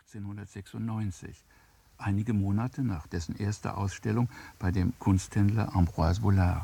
1896, einige Monate nach dessen erster Ausstellung bei dem Kunsthändler Ambroise Vollard.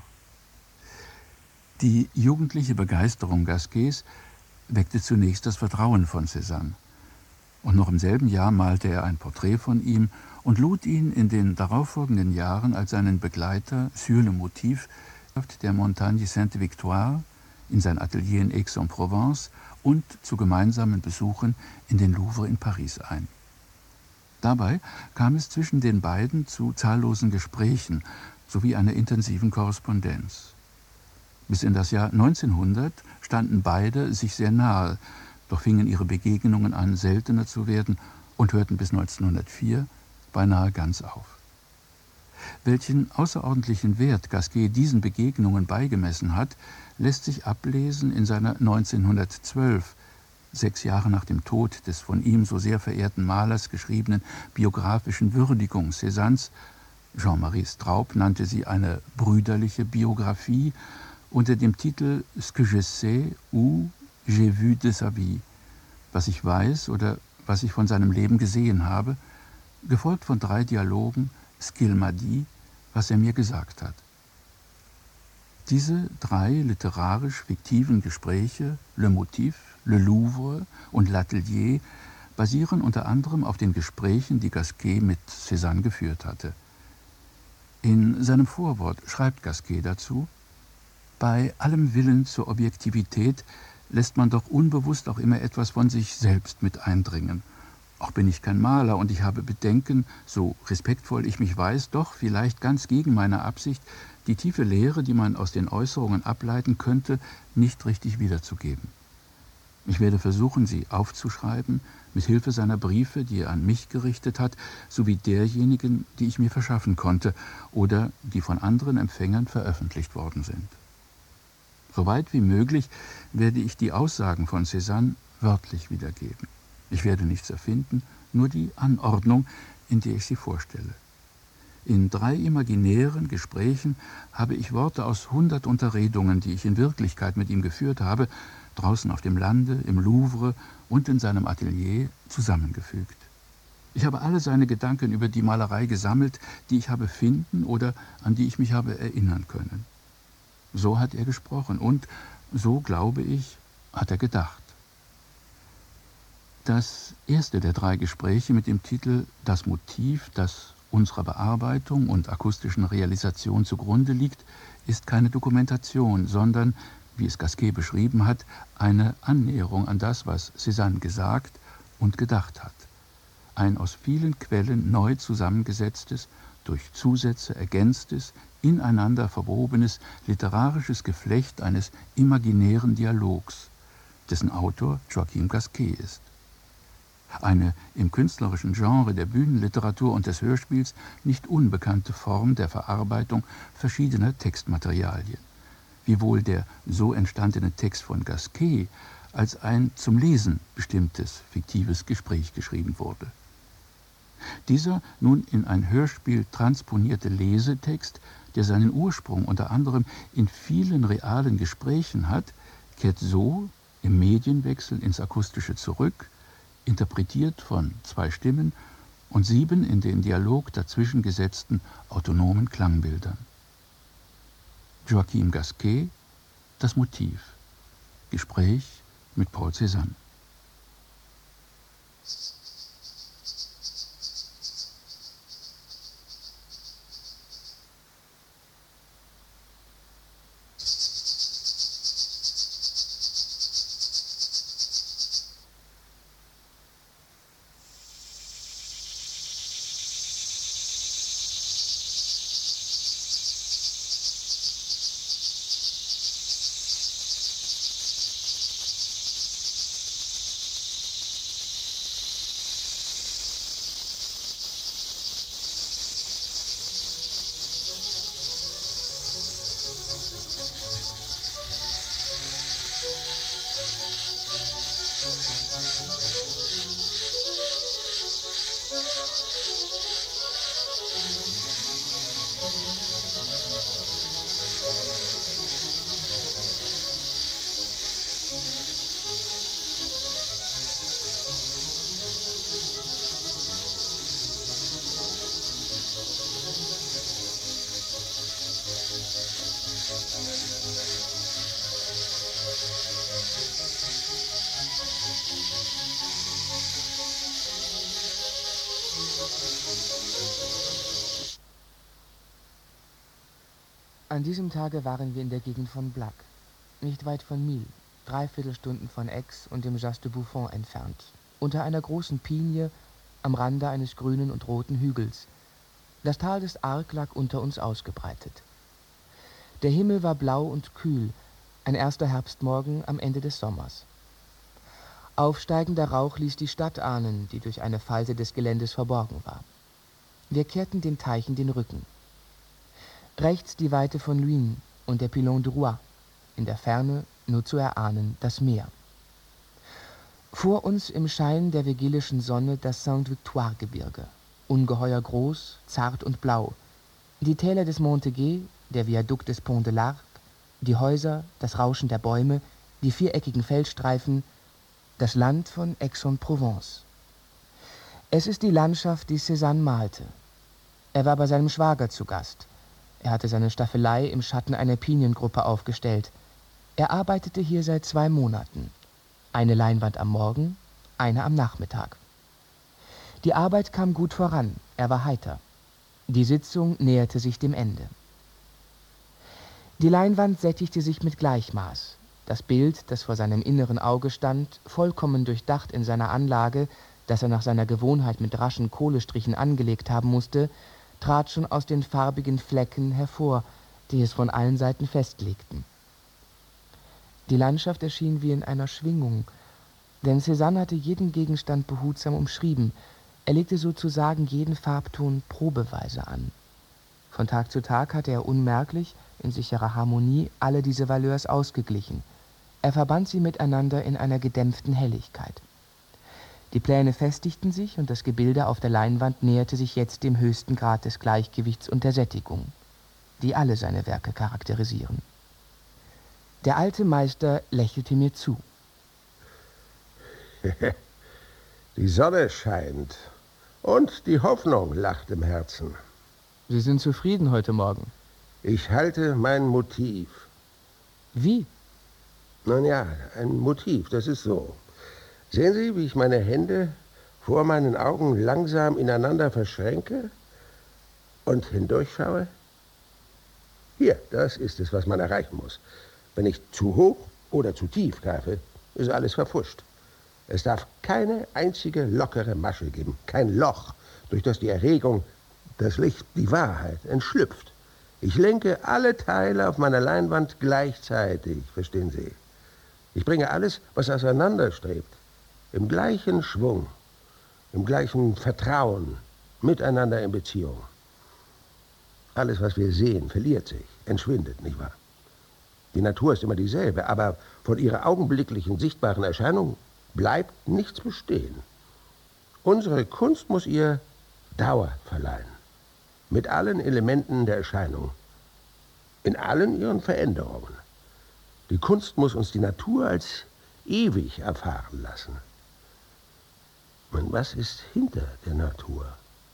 Die jugendliche Begeisterung Gasquets weckte zunächst das Vertrauen von Cézanne. Und noch im selben Jahr malte er ein Porträt von ihm und lud ihn in den darauffolgenden Jahren als seinen Begleiter sur le Motif der Montagne Sainte-Victoire in sein Atelier in Aix-en-Provence und zu gemeinsamen Besuchen in den Louvre in Paris ein. Dabei kam es zwischen den beiden zu zahllosen Gesprächen sowie einer intensiven Korrespondenz. Bis in das Jahr 1900 standen beide sich sehr nahe, doch fingen ihre Begegnungen an, seltener zu werden und hörten bis 1904 beinahe ganz auf. Welchen außerordentlichen Wert Gasquet diesen Begegnungen beigemessen hat, lässt sich ablesen in seiner 1912, 6 Jahre nach dem Tod des von ihm so sehr verehrten Malers, geschriebenen biografischen Würdigung Cézannes. Jean-Marie Straub nannte sie eine brüderliche Biographie unter dem Titel Ce que je sais ou j'ai vu de sa vie, was ich weiß oder was ich von seinem Leben gesehen habe, gefolgt von 3 Dialogen, Ce qu'il m'a dit, was er mir gesagt hat. Diese 3 literarisch-fiktiven Gespräche, Le Motif, Le Louvre und L'Atelier, basieren unter anderem auf den Gesprächen, die Gasquet mit Cézanne geführt hatte. In seinem Vorwort schreibt Gasquet dazu: Bei allem Willen zur Objektivität lässt man doch unbewusst auch immer etwas von sich selbst mit eindringen. Auch bin ich kein Maler und ich habe Bedenken, so respektvoll ich mich weiß, doch vielleicht ganz gegen meine Absicht, die tiefe Lehre, die man aus den Äußerungen ableiten könnte, nicht richtig wiederzugeben. Ich werde versuchen, sie aufzuschreiben, mit Hilfe seiner Briefe, die er an mich gerichtet hat, sowie derjenigen, die ich mir verschaffen konnte oder die von anderen Empfängern veröffentlicht worden sind. Soweit wie möglich werde ich die Aussagen von Cézanne wörtlich wiedergeben. Ich werde nichts erfinden, nur die Anordnung, in der ich sie vorstelle. In 3 imaginären Gesprächen habe ich Worte aus 100 Unterredungen, die ich in Wirklichkeit mit ihm geführt habe, draußen auf dem Lande, im Louvre und in seinem Atelier zusammengefügt. Ich habe alle seine Gedanken über die Malerei gesammelt, die ich habe finden oder an die ich mich habe erinnern können. So hat er gesprochen und, so glaube ich, hat er gedacht. Das erste der 3 Gespräche mit dem Titel Das Motiv, das unserer Bearbeitung und akustischen Realisation zugrunde liegt, ist keine Dokumentation, sondern, wie es Gasquet beschrieben hat, eine Annäherung an das, was Cézanne gesagt und gedacht hat. Ein aus vielen Quellen neu zusammengesetztes, durch Zusätze ergänztes, ineinander verwobenes literarisches Geflecht eines imaginären Dialogs, dessen Autor Joachim Gasquet ist. Eine im künstlerischen Genre der Bühnenliteratur und des Hörspiels nicht unbekannte Form der Verarbeitung verschiedener Textmaterialien, wiewohl der so entstandene Text von Gasquet als ein zum Lesen bestimmtes fiktives Gespräch geschrieben wurde. Dieser nun in ein Hörspiel transponierte Lesetext, der seinen Ursprung unter anderem in vielen realen Gesprächen hat, kehrt so im Medienwechsel ins Akustische zurück, interpretiert von 2 Stimmen und 7 in den Dialog dazwischen gesetzten autonomen Klangbildern. Joachim Gasquet, Das Motiv. Gespräch mit Paul Cézanne. An diesem Tage waren wir in der Gegend von Black, nicht weit von Mille, 3/4 Stunden von Aix und dem Jas de Buffon entfernt, unter einer großen Pinie am Rande eines grünen und roten Hügels. Das Tal des Arc lag unter uns ausgebreitet. Der Himmel war blau und kühl, ein erster Herbstmorgen am Ende des Sommers. Aufsteigender Rauch ließ die Stadt ahnen, die durch eine Falte des Geländes verborgen war. Wir kehrten den Teichen den Rücken. Rechts die Weite von Luynes und der Pilon du Roi, in der Ferne, nur zu erahnen, das Meer. Vor uns im Schein der vigilischen Sonne das Sainte-Victoire-Gebirge, ungeheuer groß, zart und blau, die Täler des Montéguet, der Viadukt des Pont de l'Arc, die Häuser, das Rauschen der Bäume, die viereckigen Feldstreifen, das Land von Aix-en-Provence. Es ist die Landschaft, die Cézanne malte. Er war bei seinem Schwager zu Gast. Er hatte seine Staffelei im Schatten einer Piniengruppe aufgestellt. Er arbeitete hier seit 2 Monaten. Eine Leinwand am Morgen, eine am Nachmittag. Die Arbeit kam gut voran, er war heiter. Die Sitzung näherte sich dem Ende. Die Leinwand sättigte sich mit Gleichmaß. Das Bild, das vor seinem inneren Auge stand, vollkommen durchdacht in seiner Anlage, das er nach seiner Gewohnheit mit raschen Kohlestrichen angelegt haben musste, trat schon aus den farbigen Flecken hervor, die es von allen Seiten festlegten. Die Landschaft erschien wie in einer Schwingung, denn Cézanne hatte jeden Gegenstand behutsam umschrieben. Er legte sozusagen jeden Farbton probeweise an. Von Tag zu Tag hatte er unmerklich, in sicherer Harmonie, alle diese Valeurs ausgeglichen. Er verband sie miteinander in einer gedämpften Helligkeit. Die Pläne festigten sich und das Gebilde auf der Leinwand näherte sich jetzt dem höchsten Grad des Gleichgewichts und der Sättigung, die alle seine Werke charakterisieren. Der alte Meister lächelte mir zu. Die Sonne scheint und die Hoffnung lacht im Herzen. Sie sind zufrieden heute Morgen? Ich halte mein Motiv. Wie? Nun ja, ein Motiv, das ist so. Sehen Sie, wie ich meine Hände vor meinen Augen langsam ineinander verschränke und hindurchschaue? Hier, das ist es, was man erreichen muss. Wenn ich zu hoch oder zu tief greife, ist alles verpfuscht. Es darf keine einzige lockere Masche geben, kein Loch, durch das die Erregung, das Licht, die Wahrheit entschlüpft. Ich lenke alle Teile auf meiner Leinwand gleichzeitig, verstehen Sie? Ich bringe alles, was auseinanderstrebt, im gleichen Schwung, im gleichen Vertrauen, miteinander in Beziehung. Alles, was wir sehen, verliert sich, entschwindet, nicht wahr? Die Natur ist immer dieselbe, aber von ihrer augenblicklichen sichtbaren Erscheinung bleibt nichts bestehen. Unsere Kunst muss ihr Dauer verleihen, mit allen Elementen der Erscheinung, in allen ihren Veränderungen. Die Kunst muss uns die Natur als ewig erfahren lassen. Und was ist hinter der Natur?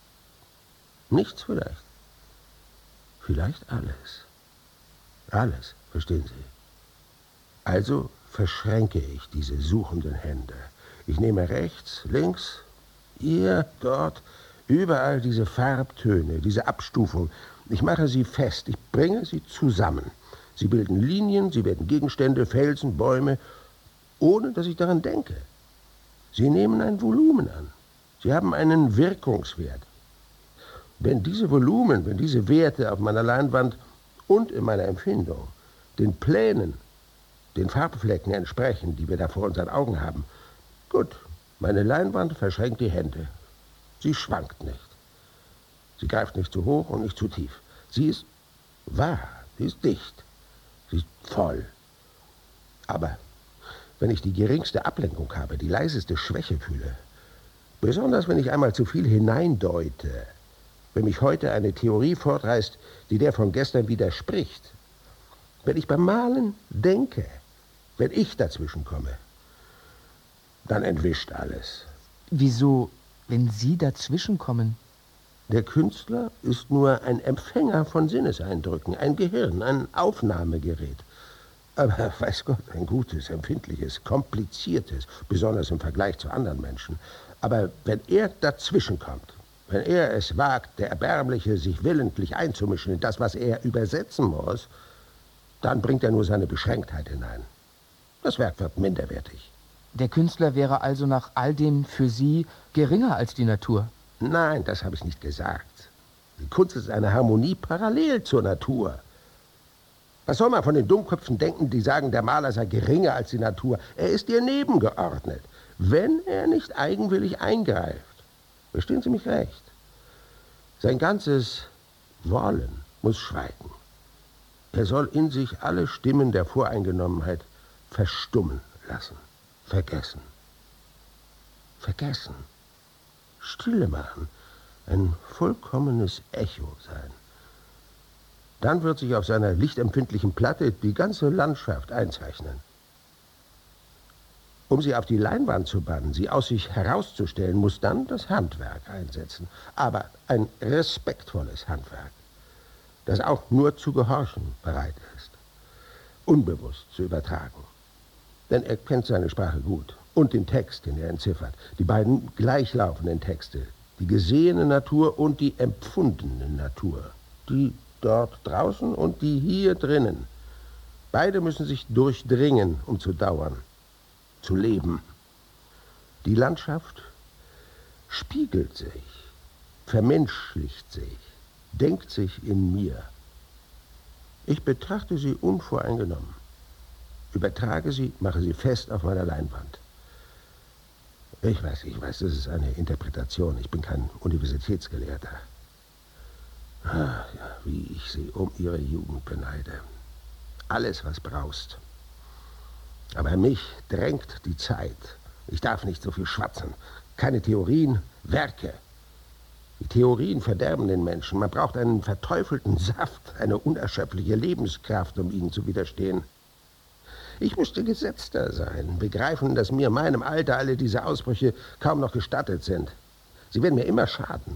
Nichts vielleicht. Vielleicht alles. Alles, verstehen Sie? Also verschränke ich diese suchenden Hände. Ich nehme rechts, links, hier, dort, überall diese Farbtöne, diese Abstufung. Ich mache sie fest, ich bringe sie zusammen. Sie bilden Linien, sie werden Gegenstände, Felsen, Bäume, ohne dass ich daran denke. Sie nehmen ein Volumen an. Sie haben einen Wirkungswert. Wenn diese Volumen, wenn diese Werte auf meiner Leinwand und in meiner Empfindung den Plänen, den Farbflecken entsprechen, die wir da vor unseren Augen haben, gut, meine Leinwand verschränkt die Hände. Sie schwankt nicht. Sie greift nicht zu hoch und nicht zu tief. Sie ist wahr, sie ist dicht, sie ist voll. Aber wenn ich die geringste Ablenkung habe, die leiseste Schwäche fühle, besonders wenn ich einmal zu viel hineindeute, wenn mich heute eine Theorie fortreißt, die der von gestern widerspricht, wenn ich beim Malen denke, wenn ich dazwischen komme, dann entwischt alles. Wieso, wenn Sie dazwischenkommen? Der Künstler ist nur ein Empfänger von Sinneseindrücken, ein Gehirn, ein Aufnahmegerät. Aber, weiß Gott, ein gutes, empfindliches, kompliziertes, besonders im Vergleich zu anderen Menschen. Aber wenn er dazwischenkommt, Wenn er es wagt, der Erbärmliche, sich willentlich einzumischen in das, was er übersetzen muss, dann bringt er nur seine Beschränktheit hinein. Das Werk wird minderwertig. Der Künstler wäre also nach all dem für Sie geringer als die Natur? Nein, das habe ich nicht gesagt. Die Kunst ist eine Harmonie parallel zur Natur. Was soll man von den Dummköpfen denken, die sagen, der Maler sei geringer als die Natur? Er ist ihr nebengeordnet, wenn er nicht eigenwillig eingreift. Verstehen Sie mich recht? Sein ganzes Wollen muss schweigen. Er soll in sich alle Stimmen der Voreingenommenheit verstummen lassen, vergessen. Vergessen. Stille machen, ein vollkommenes Echo sein. Dann wird sich auf seiner lichtempfindlichen Platte die ganze Landschaft einzeichnen. Um sie auf die Leinwand zu bannen, sie aus sich herauszustellen, muss dann das Handwerk einsetzen. Aber ein respektvolles Handwerk, das auch nur zu gehorchen bereit ist, unbewusst zu übertragen. Denn er kennt seine Sprache gut und den Text, den er entziffert. Die beiden gleichlaufenden Texte, die gesehene Natur und die empfundene Natur. Die dort draußen und die hier drinnen. Beide müssen sich durchdringen, um zu dauern, zu leben. Die Landschaft spiegelt sich, vermenschlicht sich, denkt sich in mir. Ich betrachte sie unvoreingenommen, übertrage sie, mache sie fest auf meiner Leinwand. Ich weiß, das ist eine Interpretation. Ich bin kein Universitätsgelehrter. Ja, wie ich sie um ihre Jugend beneide. Alles, was braust. Aber mich drängt die Zeit. Ich darf nicht so viel schwatzen. Keine Theorien, Werke. Die Theorien verderben den Menschen. Man braucht einen verteufelten Saft, eine unerschöpfliche Lebenskraft, um ihnen zu widerstehen. Ich müsste gesetzter sein, begreifen, dass mir in meinem Alter alle diese Ausbrüche kaum noch gestattet sind. Sie werden mir immer schaden.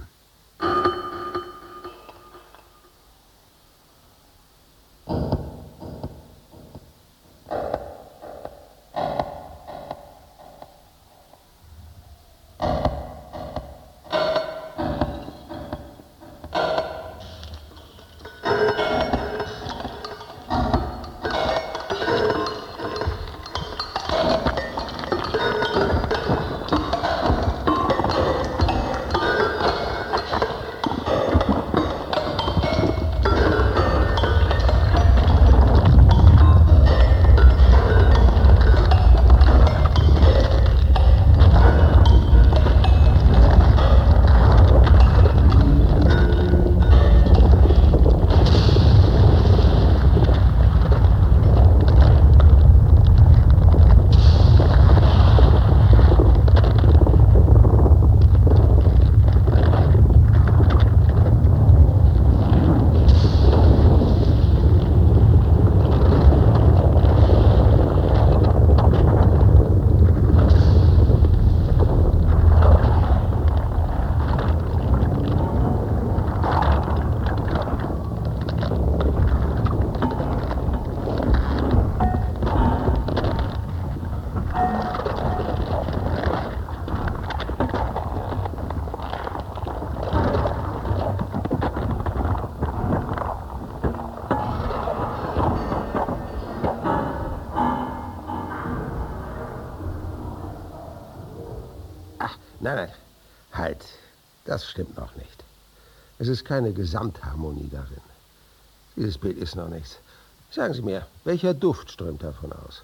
Nein, halt. Das stimmt noch nicht. Es ist keine Gesamtharmonie darin. Dieses Bild ist noch nichts. Sagen Sie mir, welcher Duft strömt davon aus?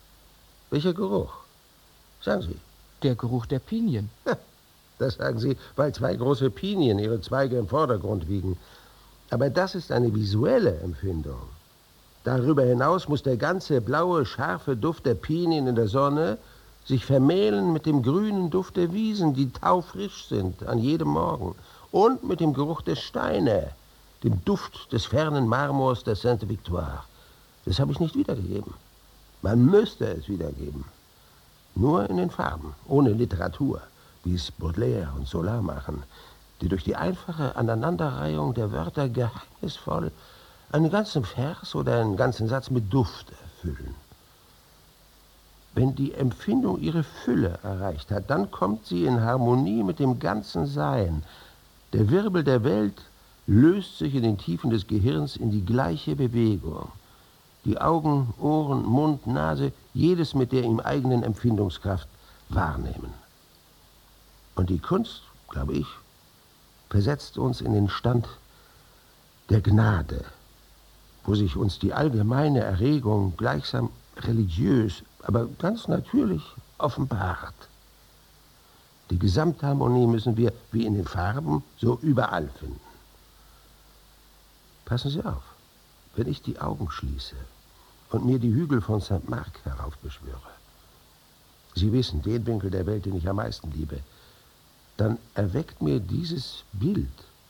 Welcher Geruch? Sagen Sie. Der Geruch der Pinien. Das sagen Sie, weil zwei große Pinien ihre Zweige im Vordergrund wiegen. Aber das ist eine visuelle Empfindung. Darüber hinaus muss der ganze blaue, scharfe Duft der Pinien in der Sonne sich vermählen mit dem grünen Duft der Wiesen, die taufrisch sind an jedem Morgen, und mit dem Geruch der Steine, dem Duft des fernen Marmors der Sainte-Victoire. Das habe ich nicht wiedergegeben. Man müsste es wiedergeben. Nur in den Farben, ohne Literatur, wie es Baudelaire und Zola machen, die durch die einfache Aneinanderreihung der Wörter geheimnisvoll einen ganzen Vers oder einen ganzen Satz mit Duft erfüllen. Wenn die Empfindung ihre Fülle erreicht hat, dann kommt sie in Harmonie mit dem ganzen Sein. Der Wirbel der Welt löst sich in den Tiefen des Gehirns in die gleiche Bewegung. Die Augen, Ohren, Mund, Nase, jedes mit der ihm eigenen Empfindungskraft wahrnehmen. Und die Kunst, glaube ich, versetzt uns in den Stand der Gnade, wo sich uns die allgemeine Erregung gleichsam religiös, aber ganz natürlich offenbart. Die Gesamtharmonie müssen wir, wie in den Farben, so überall finden. Passen Sie auf, wenn ich die Augen schließe und mir die Hügel von St. Marc heraufbeschwöre, Sie wissen, den Winkel der Welt, den ich am meisten liebe, dann erweckt mir dieses Bild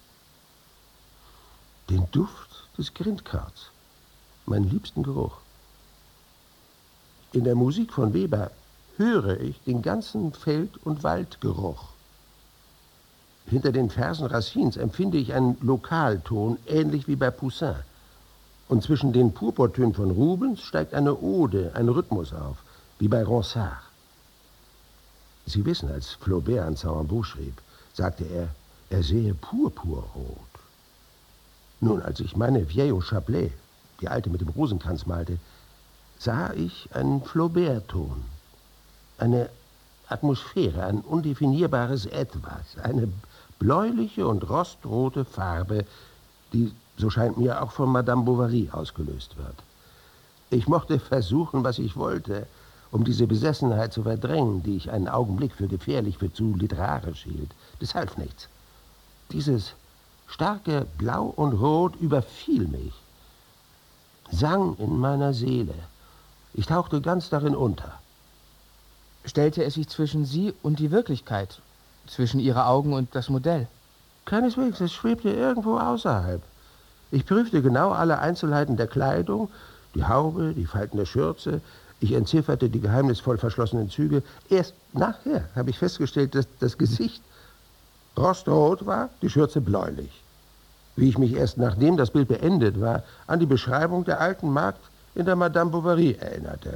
den Duft des Grindkrauts, meinen liebsten Geruch. In der Musik von Weber höre ich den ganzen Feld- und Waldgeruch. Hinter den Versen Racines empfinde ich einen Lokalton, ähnlich wie bei Poussin. Und zwischen den Purpurtönen von Rubens steigt eine Ode, ein Rhythmus auf, wie bei Ronsard. Sie wissen, als Flaubert an Saint-Amand schrieb, sagte er sehe purpurrot. Nun, als ich meine Vieille au Chapelet, die alte mit dem Rosenkranz, malte, sah ich einen Flaubert-Ton, eine Atmosphäre, ein undefinierbares Etwas, eine bläuliche und rostrote Farbe, die, so scheint mir, auch von Madame Bovary ausgelöst wird. Ich mochte versuchen, was ich wollte, um diese Besessenheit zu verdrängen, die ich einen Augenblick für gefährlich, für zu literarisch hielt. Das half nichts. Dieses starke Blau und Rot überfiel mich, sang in meiner Seele. Ich tauchte ganz darin unter. Stellte es sich zwischen Sie und die Wirklichkeit, zwischen Ihre Augen und das Modell? Keineswegs, es schwebte irgendwo außerhalb. Ich prüfte genau alle Einzelheiten der Kleidung, die Haube, die Falten der Schürze. Ich entzifferte die geheimnisvoll verschlossenen Züge. Erst nachher habe ich festgestellt, dass das Gesicht rostrot war, die Schürze bläulich. Wie ich mich erst nachdem das Bild beendet war, an die Beschreibung der alten Magd in der Madame Bovary erinnerte.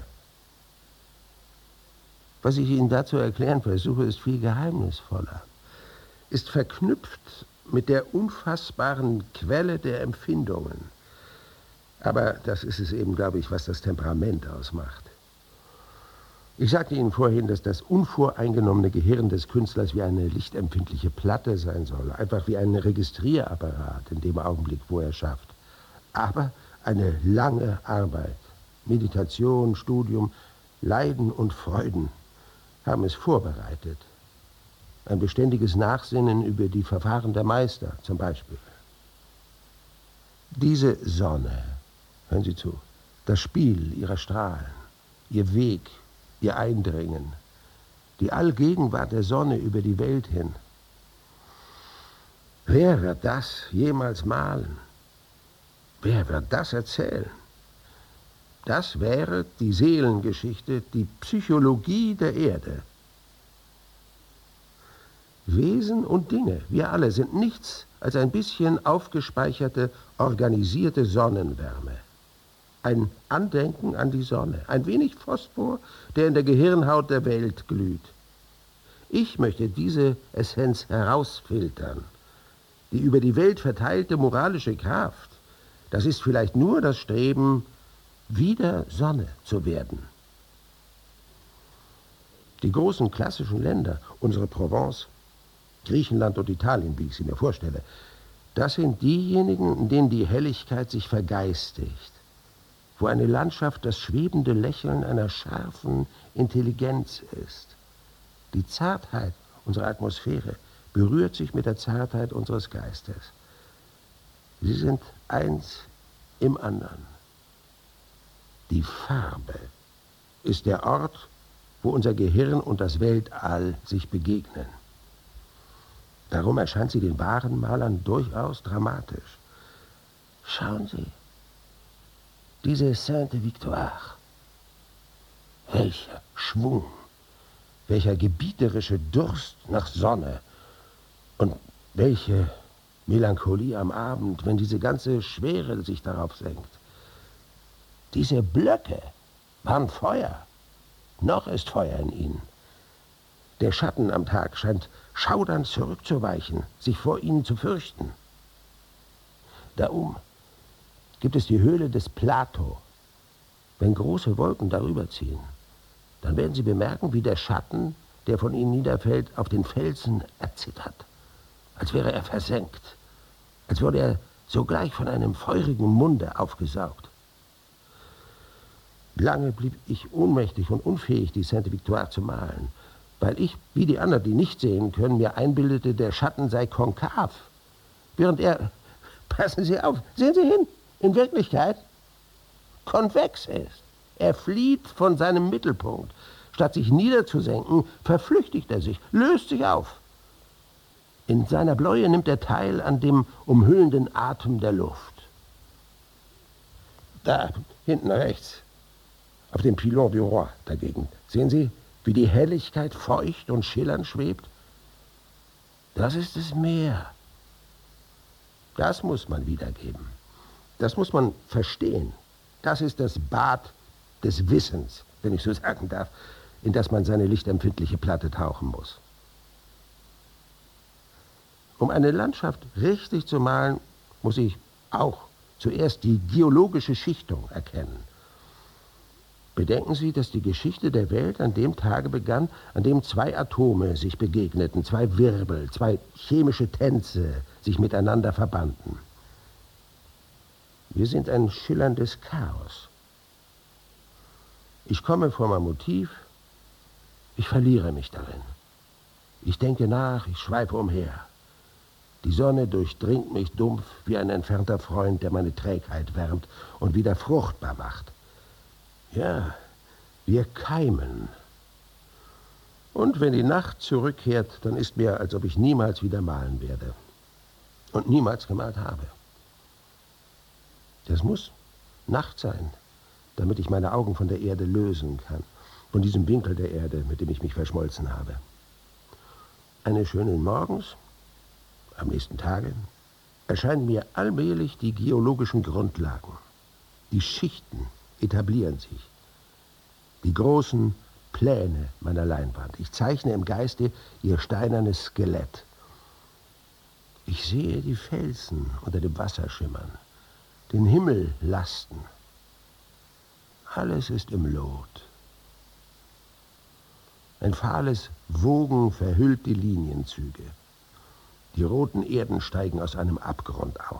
Was ich Ihnen dazu erklären versuche, ist viel geheimnisvoller, ist verknüpft mit der unfassbaren Quelle der Empfindungen. Aber das ist es eben, glaube ich, was das Temperament ausmacht. Ich sagte Ihnen vorhin, dass das unvoreingenommene Gehirn des Künstlers wie eine lichtempfindliche Platte sein soll, einfach wie ein Registrierapparat in dem Augenblick, wo er schafft. Aber eine lange Arbeit, Meditation, Studium, Leiden und Freuden haben es vorbereitet. Ein beständiges Nachsinnen über die Verfahren der Meister zum Beispiel. Diese Sonne, hören Sie zu, das Spiel ihrer Strahlen, ihr Weg, ihr Eindringen, die Allgegenwart der Sonne über die Welt hin. Wer wird das jemals malen? Wer wird das erzählen? Das wäre die Seelengeschichte, die Psychologie der Erde. Wesen und Dinge, wir alle, sind nichts als ein bisschen aufgespeicherte, organisierte Sonnenwärme. Ein Andenken an die Sonne, ein wenig Phosphor, der in der Gehirnhaut der Welt glüht. Ich möchte diese Essenz herausfiltern. Die über die Welt verteilte moralische Kraft, das ist vielleicht nur das Streben, wieder Sonne zu werden. Die großen klassischen Länder, unsere Provence, Griechenland und Italien, wie ich sie mir vorstelle, das sind diejenigen, in denen die Helligkeit sich vergeistigt, wo eine Landschaft das schwebende Lächeln einer scharfen Intelligenz ist. Die Zartheit unserer Atmosphäre berührt sich mit der Zartheit unseres Geistes. Sie sind eins im anderen. Die Farbe ist der Ort, wo unser Gehirn und das Weltall sich begegnen. Darum erscheint sie den wahren Malern durchaus dramatisch. Schauen Sie, diese Sainte Victoire. Welcher Schwung, welcher gebieterische Durst nach Sonne und welche Melancholie am Abend, wenn diese ganze Schwere sich darauf senkt. Diese Blöcke waren Feuer. Noch ist Feuer in ihnen. Der Schatten am Tag scheint schaudernd zurückzuweichen, sich vor ihnen zu fürchten. Da oben gibt es die Höhle des Plato. Wenn große Wolken darüber ziehen, dann werden Sie bemerken, wie der Schatten, der von ihnen niederfällt, auf den Felsen erzittert, als wäre er versenkt, als wurde er sogleich von einem feurigen Munde aufgesaugt. Lange blieb ich ohnmächtig und unfähig, die Sainte-Victoire zu malen, weil ich, wie die anderen, die nicht sehen können, mir einbildete, der Schatten sei konkav, während er, passen Sie auf, sehen Sie hin, in Wirklichkeit konvex ist. Er flieht von seinem Mittelpunkt. Statt sich niederzusenken, verflüchtigt er sich, löst sich auf. In seiner Bläue nimmt er teil an dem umhüllenden Atem der Luft. Da, hinten rechts, auf dem Pilon du Roi dagegen, sehen Sie, wie die Helligkeit feucht und schillernd schwebt? Das ist das Meer. Das muss man wiedergeben. Das muss man verstehen. Das ist das Bad des Wissens, wenn ich so sagen darf, in das man seine lichtempfindliche Platte tauchen muss. Um eine Landschaft richtig zu malen, muss ich auch zuerst die geologische Schichtung erkennen. Bedenken Sie, dass die Geschichte der Welt an dem Tage begann, an dem zwei Atome sich begegneten, zwei Wirbel, zwei chemische Tänze sich miteinander verbanden. Wir sind ein schillerndes Chaos. Ich komme vor mein Motiv, ich verliere mich darin. Ich denke nach, ich schweife umher. Die Sonne durchdringt mich dumpf wie ein entfernter Freund, der meine Trägheit wärmt und wieder fruchtbar macht. Ja, wir keimen. Und wenn die Nacht zurückkehrt, dann ist mir, als ob ich niemals wieder malen werde. Und niemals gemalt habe. Das muss Nacht sein, damit ich meine Augen von der Erde lösen kann. Von diesem Winkel der Erde, mit dem ich mich verschmolzen habe. Eines schönen Morgens, am nächsten Tage, erscheinen mir allmählich die geologischen Grundlagen. Die Schichten etablieren sich. Die großen Pläne meiner Leinwand. Ich zeichne im Geiste ihr steinernes Skelett. Ich sehe die Felsen unter dem Wasser schimmern, den Himmel lasten. Alles ist im Lot. Ein fahles Wogen verhüllt die Linienzüge. Die roten Erden steigen aus einem Abgrund auf.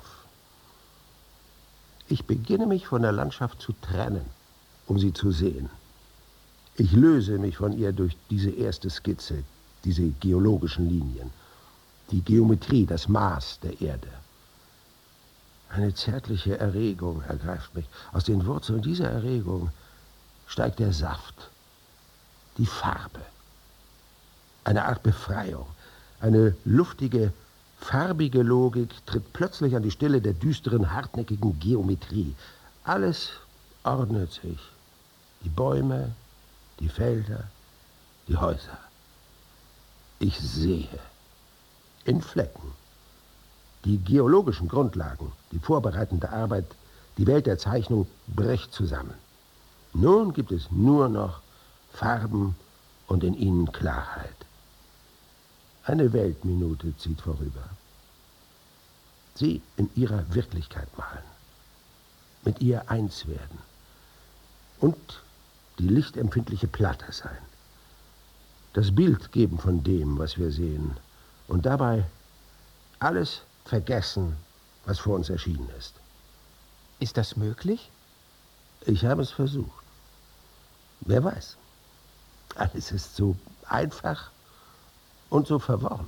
Ich beginne mich von der Landschaft zu trennen, um sie zu sehen. Ich löse mich von ihr durch diese erste Skizze, diese geologischen Linien, die Geometrie, das Maß der Erde. Eine zärtliche Erregung ergreift mich. Aus den Wurzeln dieser Erregung steigt der Saft, die Farbe, eine Art Befreiung, eine luftige, farbige Logik tritt plötzlich an die Stelle der düsteren, hartnäckigen Geometrie. Alles ordnet sich. Die Bäume, die Felder, die Häuser. Ich sehe in Flecken die geologischen Grundlagen, die vorbereitende Arbeit, die Welt der Zeichnung bricht zusammen. Nun gibt es nur noch Farben und in ihnen Klarheit. Eine Weltminute zieht vorüber. Sie in ihrer Wirklichkeit malen, mit ihr eins werden und die lichtempfindliche Platte sein. Das Bild geben von dem, was wir sehen und dabei alles vergessen, was vor uns erschienen ist. Ist das möglich? Ich habe es versucht. Wer weiß. Alles ist so einfach und so verworren.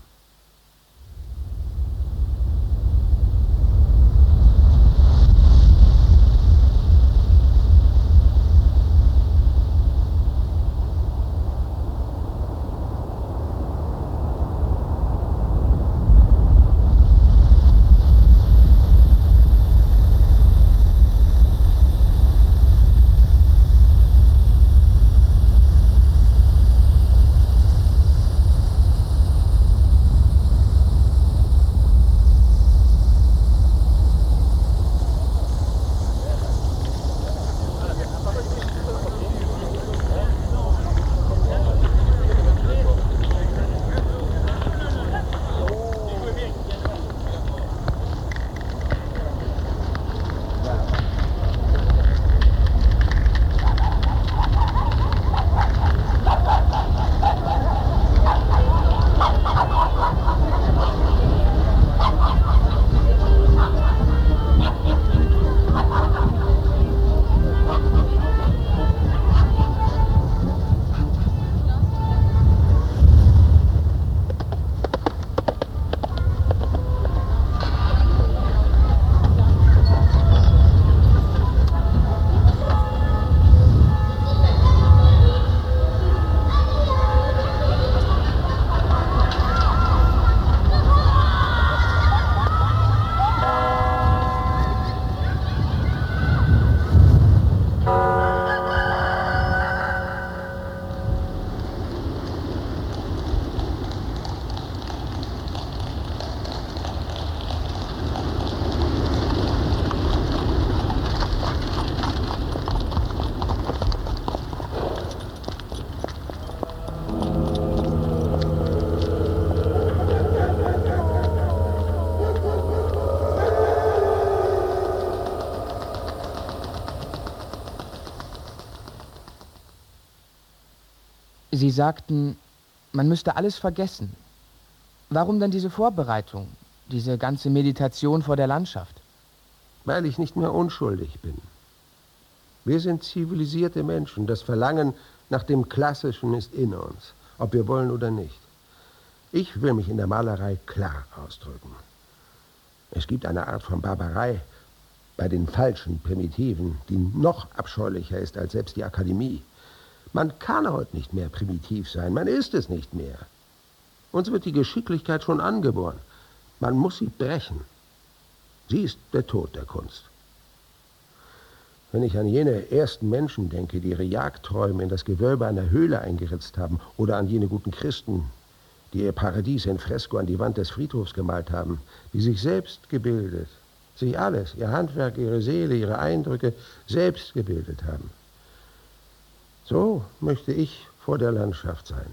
Sie sagten, man müsste alles vergessen. Warum dann diese Vorbereitung, diese ganze Meditation vor der Landschaft? Weil ich nicht mehr unschuldig bin. Wir sind zivilisierte Menschen. Das Verlangen nach dem Klassischen ist in uns, ob wir wollen oder nicht. Ich will mich in der Malerei klar ausdrücken. Es gibt eine Art von Barbarei bei den falschen Primitiven, die noch abscheulicher ist als selbst die Akademie. Man kann heute nicht mehr primitiv sein, man ist es nicht mehr. Uns wird die Geschicklichkeit schon angeboren. Man muss sie brechen. Sie ist der Tod der Kunst. Wenn ich an jene ersten Menschen denke, die ihre Jagdträume in das Gewölbe einer Höhle eingeritzt haben, oder an jene guten Christen, die ihr Paradies in Fresko an die Wand des Friedhofs gemalt haben, die sich selbst gebildet, sich alles, ihr Handwerk, ihre Seele, ihre Eindrücke selbst gebildet haben. So möchte ich vor der Landschaft sein.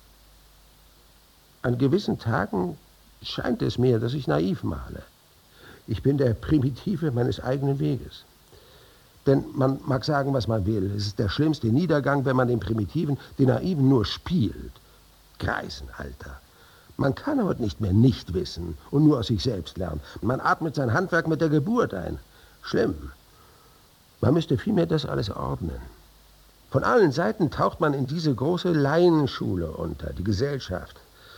An gewissen Tagen scheint es mir, dass ich naiv male. Ich bin der Primitive meines eigenen Weges. Denn man mag sagen, was man will. Es ist der schlimmste Niedergang, wenn man den Primitiven, den Naiven nur spielt. Greisenalter. Man kann heute nicht mehr nicht wissen und nur aus sich selbst lernen. Man atmet sein Handwerk mit der Geburt ein. Schlimm. Man müsste vielmehr das alles ordnen. Von allen Seiten taucht man in diese große Laienschule unter, die Gesellschaft.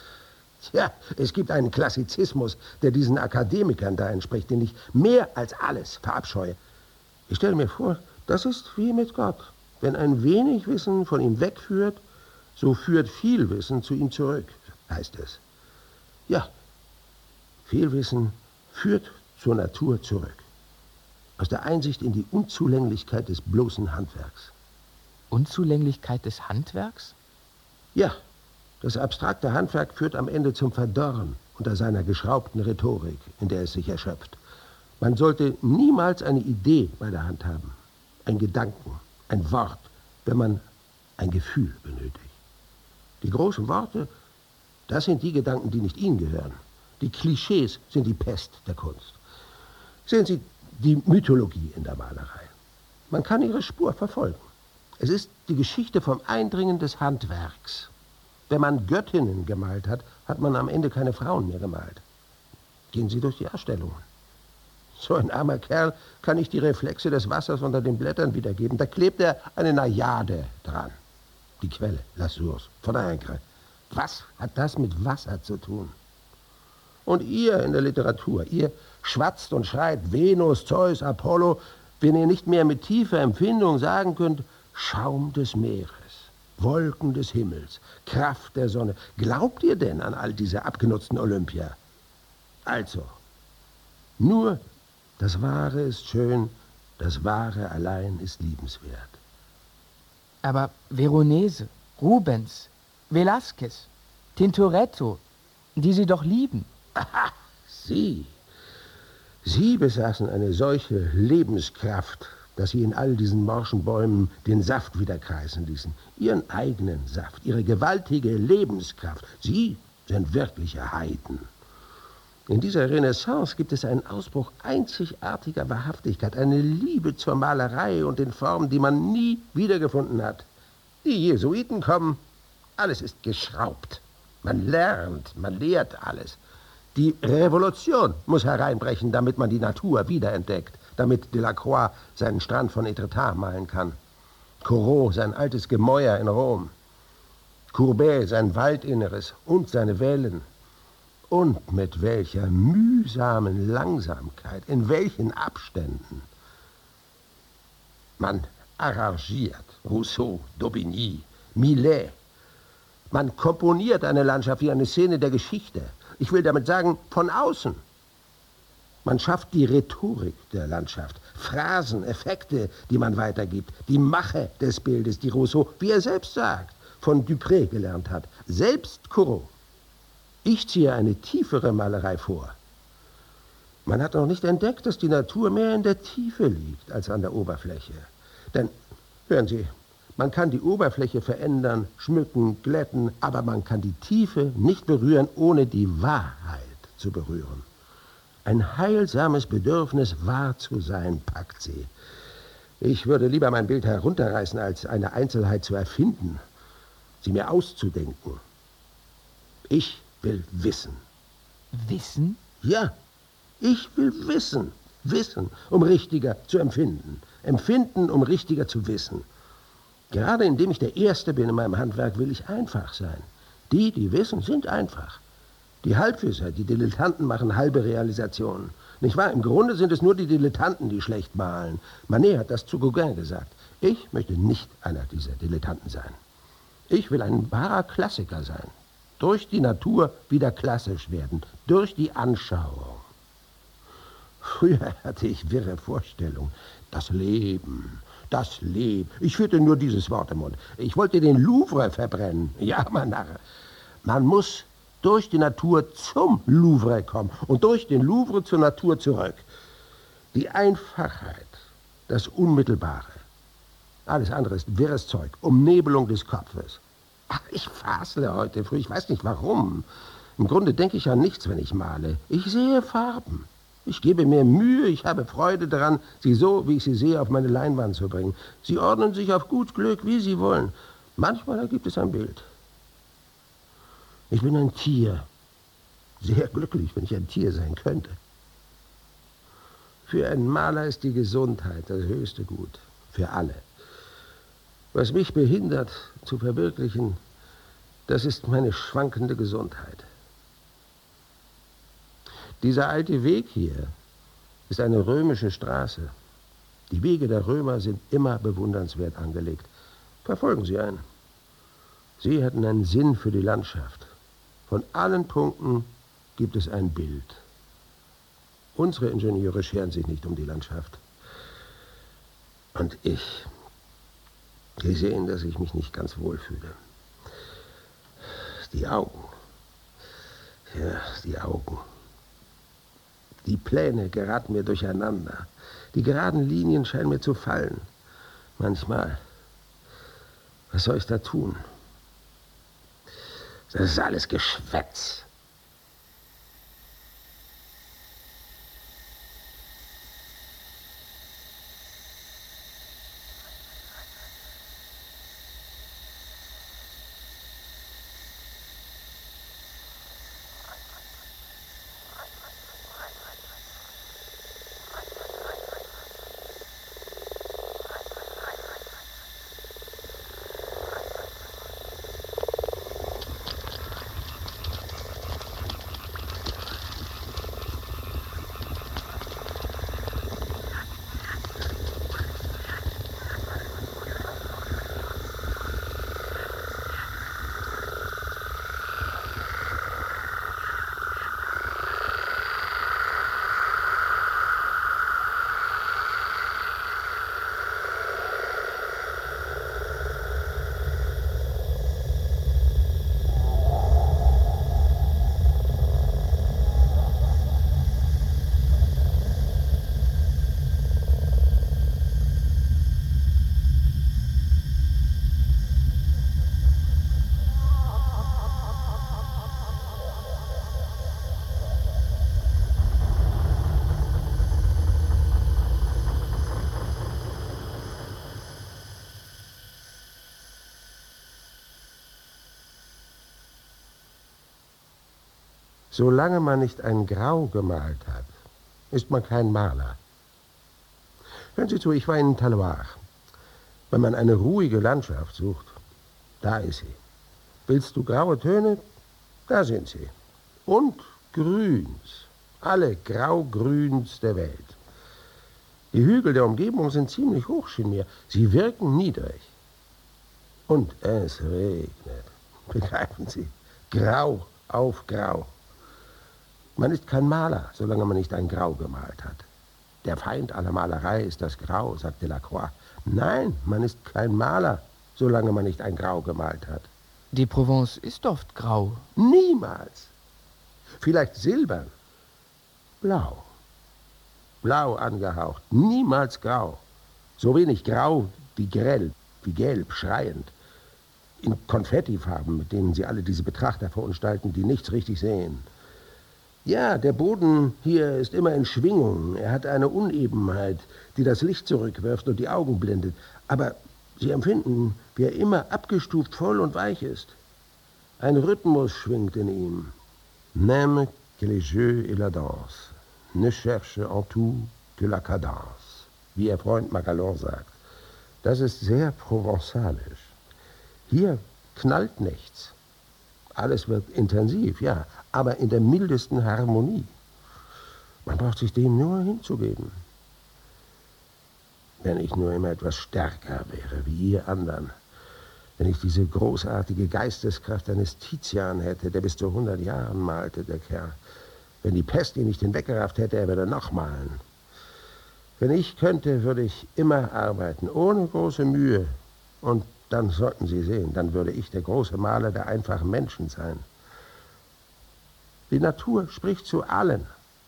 Tja, es gibt einen Klassizismus, der diesen Akademikern da entspricht, den ich mehr als alles verabscheue. Ich stelle mir vor, das ist wie mit Gott. Wenn ein wenig Wissen von ihm wegführt, so führt viel Wissen zu ihm zurück, heißt es. Ja, viel Wissen führt zur Natur zurück. Aus der Einsicht in die Unzulänglichkeit des bloßen Handwerks. Unzulänglichkeit des Handwerks? Ja, das abstrakte Handwerk führt am Ende zum Verdorren unter seiner geschraubten Rhetorik, in der es sich erschöpft. Man sollte niemals eine Idee bei der Hand haben, ein Gedanken, ein Wort, wenn man ein Gefühl benötigt. Die großen Worte, das sind die Gedanken, die nicht Ihnen gehören. Die Klischees sind die Pest der Kunst. Sehen Sie die Mythologie in der Malerei. Man kann ihre Spur verfolgen. Es ist die Geschichte vom Eindringen des Handwerks. Wenn man Göttinnen gemalt hat, hat man am Ende keine Frauen mehr gemalt. Gehen Sie durch die Ausstellungen. So ein armer Kerl kann nicht die Reflexe des Wassers unter den Blättern wiedergeben. Da klebt er eine Najade dran. Die Quelle, La Source, von Ingres. Was hat das mit Wasser zu tun? Und ihr in der Literatur, ihr schwatzt und schreit Venus, Zeus, Apollo, wenn ihr nicht mehr mit tiefer Empfindung sagen könnt, Schaum des Meeres, Wolken des Himmels, Kraft der Sonne. Glaubt ihr denn an all diese abgenutzten Olympia? Also, nur das Wahre ist schön, das Wahre allein ist liebenswert. Aber Veronese, Rubens, Velázquez, Tintoretto, die Sie doch lieben. Aha, Sie besaßen eine solche Lebenskraft, dass Sie in all diesen morschen Bäumen den Saft wieder kreisen ließen. Ihren eigenen Saft, Ihre gewaltige Lebenskraft. Sie sind wirkliche Heiden. In dieser Renaissance gibt es einen Ausbruch einzigartiger Wahrhaftigkeit, eine Liebe zur Malerei und den Formen, die man nie wiedergefunden hat. Die Jesuiten kommen, alles ist geschraubt. Man lernt, man lehrt alles. Die Revolution muss hereinbrechen, damit man die Natur wiederentdeckt, damit Delacroix seinen Strand von Étretat malen kann, Corot sein altes Gemäuer in Rom, Courbet sein Waldinneres und seine Wellen. Und mit welcher mühsamen Langsamkeit, in welchen Abständen. Man arrangiert Rousseau, Daubigny, Millet. Man komponiert eine Landschaft wie eine Szene der Geschichte. Ich will damit sagen, von außen. Man schafft die Rhetorik der Landschaft, Phrasen, Effekte, die man weitergibt, die Mache des Bildes, die Rousseau, wie er selbst sagt, von Dupré gelernt hat, selbst Corot. Ich ziehe eine tiefere Malerei vor. Man hat noch nicht entdeckt, dass die Natur mehr in der Tiefe liegt als an der Oberfläche. Denn, hören Sie, man kann die Oberfläche verändern, schmücken, glätten, aber man kann die Tiefe nicht berühren, ohne die Wahrheit zu berühren. Ein heilsames Bedürfnis, wahr zu sein, packt sie. Ich würde lieber mein Bild herunterreißen, als eine Einzelheit zu erfinden. sie mir auszudenken. Ich will wissen. Wissen? Ja, ich will wissen. Wissen, um richtiger zu empfinden. Empfinden, um richtiger zu wissen. Gerade indem ich der Erste bin in meinem Handwerk, will ich einfach sein. Die, die wissen, sind einfach. Die Halbwisser, die Dilettanten machen halbe Realisationen. Nicht wahr? Im Grunde sind es nur die Dilettanten, die schlecht malen. Manet hat das zu Gauguin gesagt. Ich möchte nicht einer dieser Dilettanten sein. Ich will ein wahrer Klassiker sein. Durch die Natur wieder klassisch werden. Durch die Anschauung. Früher hatte ich wirre Vorstellungen. Das Leben, das Leben. Ich führte nur dieses Wort im Mund. Ich wollte den Louvre verbrennen. Ja, mein Narr. Man muss durch die Natur zum Louvre kommen und durch den Louvre zur Natur zurück. Die Einfachheit, das Unmittelbare. Alles andere ist wirres Zeug, Umnebelung des Kopfes. Ach, ich fasle heute früh, ich weiß nicht warum. Im Grunde denke ich an nichts, wenn ich male. Ich sehe Farben. Ich gebe mir Mühe, ich habe Freude daran, sie so, wie ich sie sehe, auf meine Leinwand zu bringen. Sie ordnen sich auf gut Glück, wie sie wollen. Manchmal ergibt es ein Bild. Ich bin ein Tier. Sehr glücklich, wenn ich ein Tier sein könnte. Für einen Maler ist die Gesundheit das höchste Gut. Für alle. Was mich behindert, zu verwirklichen, das ist meine schwankende Gesundheit. Dieser alte Weg hier ist eine römische Straße. Die Wege der Römer sind immer bewundernswert angelegt. Verfolgen Sie einen. Sie hatten einen Sinn für die Landschaft. Von allen Punkten gibt es ein Bild. Unsere Ingenieure scheren sich nicht um die Landschaft. Und ich, Sie sehen, dass ich mich nicht ganz wohl fühle. Die Augen. Ja, die Augen. Die Pläne geraten mir durcheinander. Die geraden Linien scheinen mir zu fallen. Manchmal. Was soll ich da tun? Das ist alles Geschwätz. Solange man nicht ein Grau gemalt hat, ist man kein Maler. Hören Sie zu, ich war in Taloir. Wenn man eine ruhige Landschaft sucht, da ist sie. Willst du graue Töne? Da sind sie. Und Grüns. Alle Graugrüns der Welt. Die Hügel der Umgebung sind ziemlich hoch, schien mir. Sie wirken niedrig. Und es regnet. Begreifen Sie? Grau auf Grau. Man ist kein Maler, solange man nicht ein Grau gemalt hat. Der Feind aller Malerei ist das Grau, sagt Delacroix. Nein, man ist kein Maler, solange man nicht ein Grau gemalt hat. Die Provence ist oft grau. Niemals. Vielleicht silbern. Blau. Blau angehaucht. Niemals grau. So wenig grau wie grell, wie gelb, schreiend. In Konfettifarben, mit denen sie alle diese Betrachter verunstalten, die nichts richtig sehen. Ja, der Boden hier ist immer in Schwingung. Er hat eine Unebenheit, die das Licht zurückwirft und die Augen blendet. Aber Sie empfinden, wie er immer abgestuft, voll und weich ist. Ein Rhythmus schwingt in ihm. N'aime que les jeux et la danse. Ne cherche en tout que la cadence. Wie ihr Freund Magalon sagt. Das ist sehr provenzalisch. Hier knallt nichts. Alles wird intensiv, ja, aber in der mildesten Harmonie. Man braucht sich dem nur hinzugeben. Wenn ich nur immer etwas stärker wäre, wie ihr anderen. Wenn ich diese großartige Geisteskraft eines Tizian hätte, der bis zu 100 Jahren malte, der Kerl. Wenn die Pest ihn nicht hinweggerafft hätte, er würde noch malen. Wenn ich könnte, würde ich immer arbeiten, ohne große Mühe. Und dann sollten Sie sehen, dann würde ich der große Maler der einfachen Menschen sein. Die Natur spricht zu allen.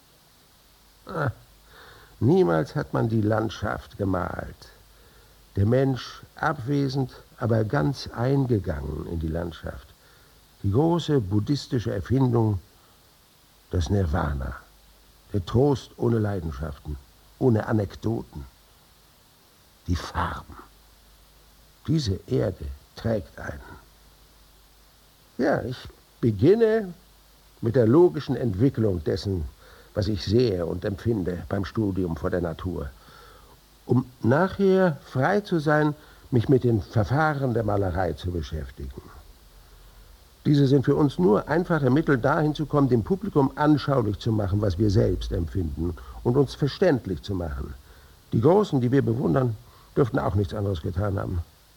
Niemals hat man die Landschaft gemalt. Der Mensch abwesend, aber ganz eingegangen in die Landschaft. Die große buddhistische Erfindung, das Nirvana. Der Trost ohne Leidenschaften, ohne Anekdoten. Die Farben. Diese Erde trägt einen. Ja, ich beginne mit der logischen Entwicklung dessen, was ich sehe und empfinde beim Studium vor der Natur, um nachher frei zu sein, mich mit den Verfahren der Malerei zu beschäftigen. Diese sind für uns nur einfache Mittel, dahin zu kommen, dem Publikum anschaulich zu machen, was wir selbst empfinden und uns verständlich zu machen. Die Großen, die wir bewundern, dürften auch nichts anderes getan haben.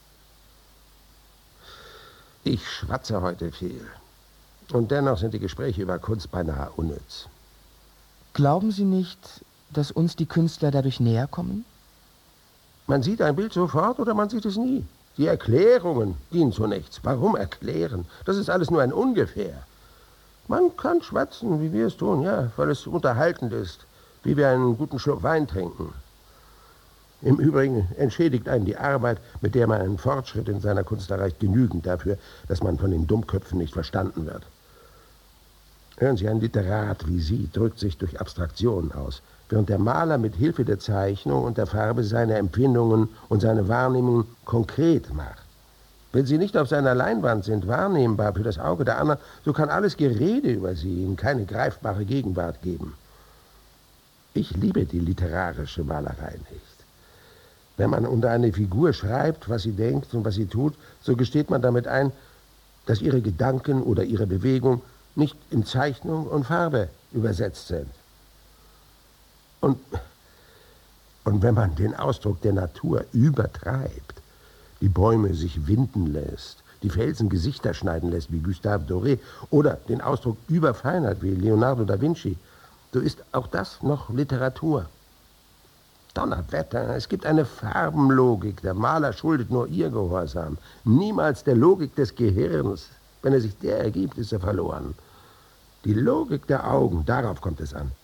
Ich schwatze heute viel. Und dennoch sind die Gespräche über Kunst beinahe unnütz. Glauben Sie nicht, dass uns die Künstler dadurch näher kommen? Man sieht ein Bild sofort oder man sieht es nie. Die Erklärungen dienen zu nichts. Warum erklären? Das ist alles nur ein Ungefähr. Man kann schwatzen, wie wir es tun, ja, weil es unterhaltend ist, wie wir einen guten Schluck Wein trinken. Im Übrigen entschädigt einen die Arbeit, mit der man einen Fortschritt in seiner Kunst erreicht, genügend dafür, dass man von den Dummköpfen nicht verstanden wird. Hören Sie, ein Literat wie Sie drückt sich durch Abstraktionen aus, während der Maler mit Hilfe der Zeichnung und der Farbe seine Empfindungen und seine Wahrnehmungen konkret macht. Wenn sie nicht auf seiner Leinwand sind, wahrnehmbar für das Auge der anderen, so kann alles Gerede über sie ihnen keine greifbare Gegenwart geben. Ich liebe die literarische Malerei nicht. Wenn man unter eine Figur schreibt, was sie denkt und was sie tut, so gesteht man damit ein, dass ihre Gedanken oder ihre Bewegung nicht in Zeichnung und Farbe übersetzt sind. Und wenn man den Ausdruck der Natur übertreibt, die Bäume sich winden lässt, die Felsen Gesichter schneiden lässt, wie Gustave Doré, oder den Ausdruck überfeinert, wie Leonardo da Vinci, so ist auch das noch Literatur. Donnerwetter, es gibt eine Farbenlogik. Der Maler schuldet nur ihr Gehorsam, niemals der Logik des Gehirns. Wenn er sich der ergibt, ist er verloren. Die Logik der Augen, darauf kommt es an.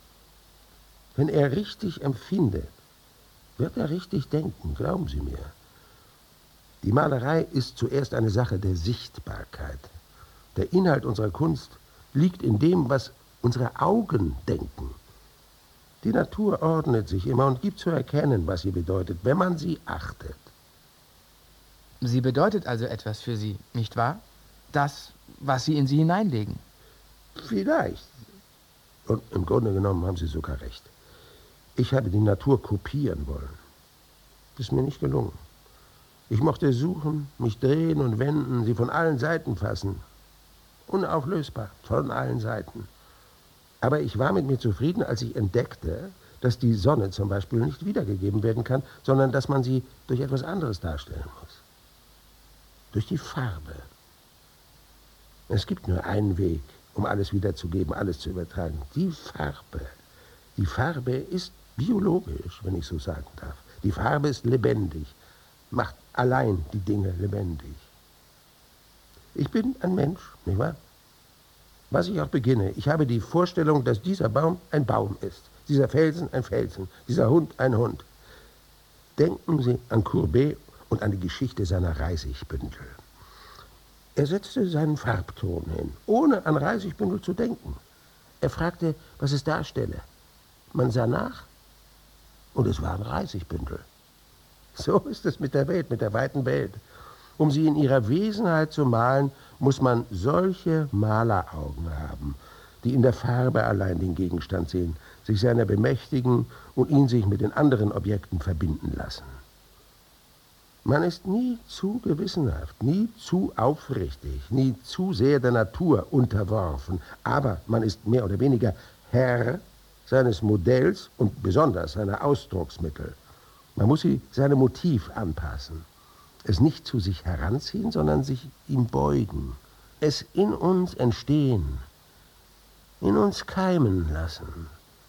Wenn er richtig empfindet, wird er richtig denken, glauben Sie mir. Die Malerei ist zuerst eine Sache der Sichtbarkeit. Der Inhalt unserer Kunst liegt in dem, was unsere Augen denken. Die Natur ordnet sich immer und gibt zu erkennen, was sie bedeutet, wenn man sie achtet. Sie bedeutet also etwas für Sie, nicht wahr? Das, was Sie in sie hineinlegen. Vielleicht. Und im Grunde genommen haben Sie sogar recht. Ich habe die Natur kopieren wollen. Das ist mir nicht gelungen. Ich mochte suchen, mich drehen und wenden, sie von allen Seiten fassen. Unauflösbar, von allen Seiten. Aber ich war mit mir zufrieden, als ich entdeckte, dass die Sonne zum Beispiel nicht wiedergegeben werden kann, sondern dass man sie durch etwas anderes darstellen muss. Durch die Farbe. Es gibt nur einen Weg, um alles wiederzugeben, alles zu übertragen. Die Farbe. Die Farbe ist biologisch, wenn ich so sagen darf. Die Farbe ist lebendig, macht allein die Dinge lebendig. Ich bin ein Mensch, nicht wahr? Was ich auch beginne, ich habe die Vorstellung, dass dieser Baum ein Baum ist, dieser Felsen ein Felsen, dieser Hund ein Hund. Denken Sie an Courbet und an die Geschichte seiner Reisigbündel. Er setzte seinen Farbton hin, ohne an Reisigbündel zu denken. Er fragte, was es darstelle. Man sah nach und es war ein Reisigbündel. So ist es mit der Welt, mit der weiten Welt. Um sie in ihrer Wesenheit zu malen, muss man solche Maleraugen haben, die in der Farbe allein den Gegenstand sehen, sich seiner bemächtigen und ihn sich mit den anderen Objekten verbinden lassen. Man ist nie zu gewissenhaft, nie zu aufrichtig, nie zu sehr der Natur unterworfen, aber man ist mehr oder weniger Herr seines Modells und besonders seiner Ausdrucksmittel. Man muss sie seinem Motiv anpassen, es nicht zu sich heranziehen, sondern sich ihm beugen, es in uns entstehen, in uns keimen lassen.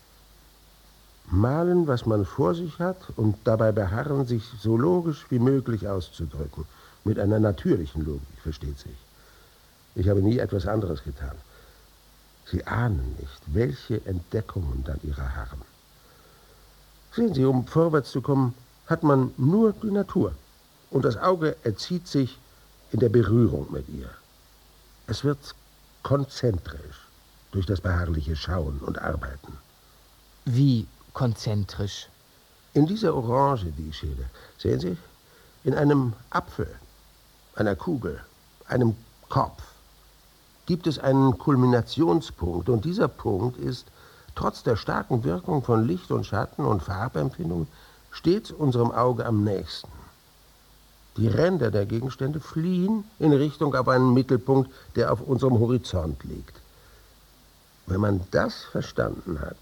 Malen, was man vor sich hat und dabei beharren, sich so logisch wie möglich auszudrücken. Mit einer natürlichen Logik, versteht sich. Ich habe nie etwas anderes getan. Sie ahnen nicht, welche Entdeckungen dann ihrer harren. Sehen Sie, um vorwärts zu kommen, hat man nur die Natur. Und das Auge erzieht sich in der Berührung mit ihr. Es wird konzentrisch durch das beharrliche Schauen und Arbeiten. Wie konzentrisch? In dieser Orange, die ich schäle, sehen Sie, in einem Apfel, einer Kugel, einem Kopf, gibt es einen Kulminationspunkt. Und dieser Punkt ist, trotz der starken Wirkung von Licht und Schatten und Farbempfindung, stets unserem Auge am nächsten. Die Ränder der Gegenstände fliehen in Richtung auf einen Mittelpunkt, der auf unserem Horizont liegt. Wenn man das verstanden hat,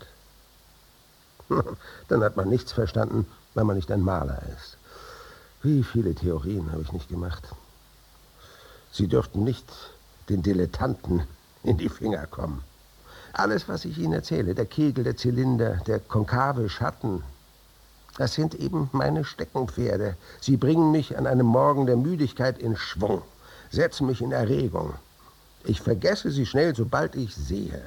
dann hat man nichts verstanden, weil man nicht ein Maler ist. Wie viele Theorien habe ich nicht gemacht. Sie dürften nicht den Dilettanten in die Finger kommen. Alles, was ich Ihnen erzähle, der Kegel, der Zylinder, der konkave Schatten, das sind eben meine Steckenpferde. Sie bringen mich an einem Morgen der Müdigkeit in Schwung, setzen mich in Erregung. Ich vergesse sie schnell, sobald ich sehe.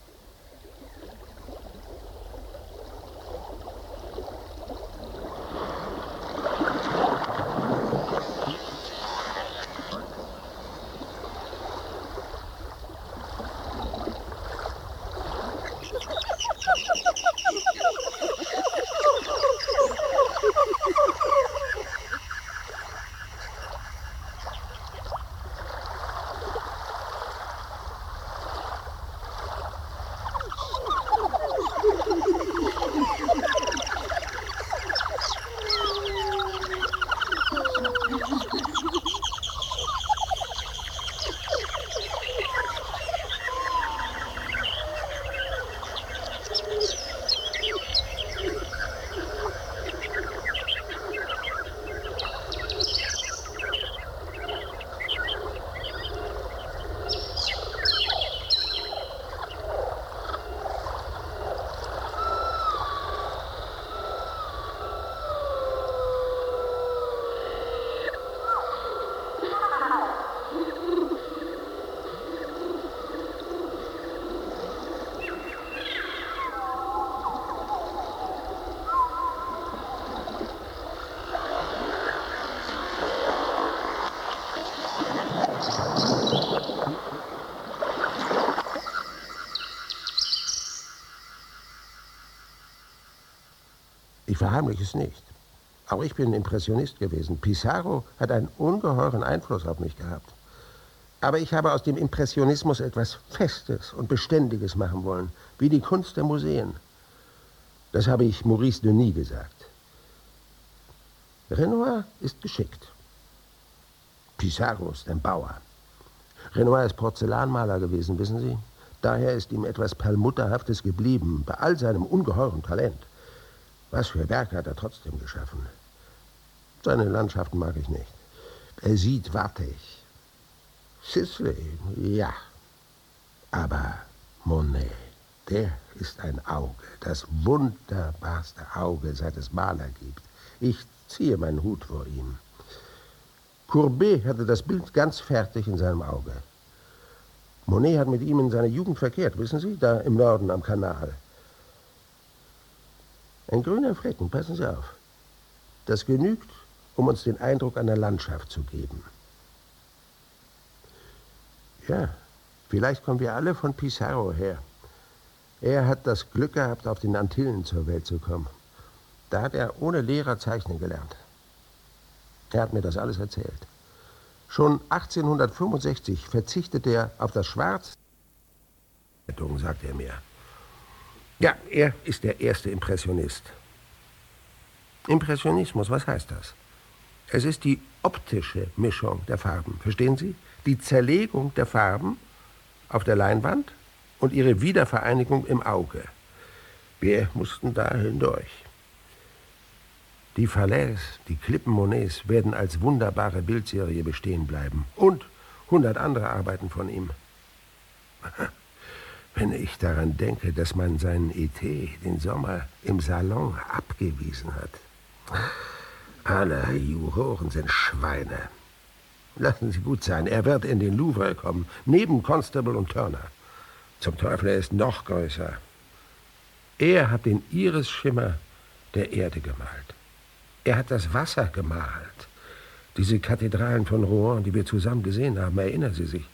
Ich verheimliche es nicht. Auch ich bin Impressionist gewesen. Pissarro hat einen ungeheuren Einfluss auf mich gehabt. Aber ich habe aus dem Impressionismus etwas Festes und Beständiges machen wollen, wie die Kunst der Museen. Das habe ich Maurice Denis gesagt. Renoir ist geschickt. Pissarro ist ein Bauer. Renoir ist Porzellanmaler gewesen, wissen Sie? Daher ist ihm etwas Perlmutterhaftes geblieben, bei all seinem ungeheuren Talent. Was für Werke hat er trotzdem geschaffen? Seine Landschaften mag ich nicht. Er sieht wattig. Sisley, ja. Aber Monet, der ist ein Auge, das wunderbarste Auge, seit es Maler gibt. Ich ziehe meinen Hut vor ihm. Courbet hatte das Bild ganz fertig in seinem Auge. Monet hat mit ihm in seiner Jugend verkehrt, wissen Sie, da im Norden am Kanal. Ein grüner Flecken, passen Sie auf. Das genügt, um uns den Eindruck einer Landschaft zu geben. Ja, vielleicht kommen wir alle von Pissarro her. Er hat das Glück gehabt, auf den Antillen zur Welt zu kommen. Da hat er ohne Lehrer zeichnen gelernt. Er hat mir das alles erzählt. Schon 1865 verzichtete er auf das Schwarz, sagt er mir. Ja, er ist der erste Impressionist. Impressionismus, was heißt das? Es ist die optische Mischung der Farben, verstehen Sie? Die Zerlegung der Farben auf der Leinwand und ihre Wiedervereinigung im Auge. Wir mussten da hindurch. Die Falaise, die Klippen Monets werden als wunderbare Bildserie bestehen bleiben. Und 100 andere Arbeiten von ihm. Wenn ich daran denke, dass man seinen Eté den Sommer im Salon abgewiesen hat. Alle Juroren sind Schweine. Lassen Sie gut sein, er wird in den Louvre kommen, neben Constable und Turner. Zum Teufel, er ist noch größer. Er hat den Irisschimmer der Erde gemalt. Er hat das Wasser gemalt. Diese Kathedralen von Rouen, die wir zusammen gesehen haben, erinnern Sie sich?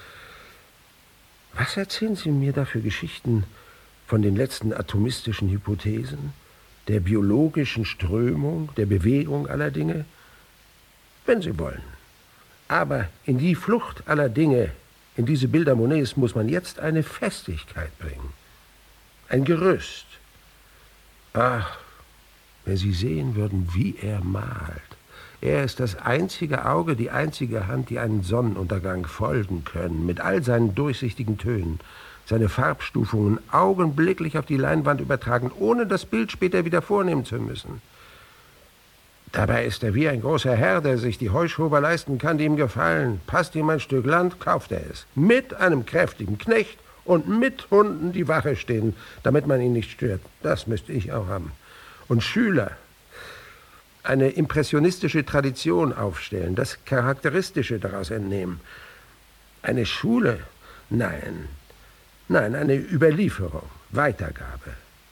Was erzählen Sie mir da für Geschichten von den letzten atomistischen Hypothesen, der biologischen Strömung, der Bewegung aller Dinge? Wenn Sie wollen. Aber in die Flucht aller Dinge, in diese Bilder Monets, muss man jetzt eine Festigkeit bringen. Ein Gerüst. Ach, wenn Sie sehen würden, wie er malt. Er ist das einzige Auge, die einzige Hand, die einen Sonnenuntergang folgen können, mit all seinen durchsichtigen Tönen, seine Farbstufungen augenblicklich auf die Leinwand übertragen, ohne das Bild später wieder vornehmen zu müssen. Dabei ist er wie ein großer Herr, der sich die Heuschober leisten kann, die ihm gefallen. Passt ihm ein Stück Land, kauft er es. Mit einem kräftigen Knecht und mit Hunden, die Wache stehen, damit man ihn nicht stört. Das müsste ich auch haben. Und Schüler, eine impressionistische Tradition aufstellen, das Charakteristische daraus entnehmen. Eine Schule? Nein, eine Überlieferung, Weitergabe.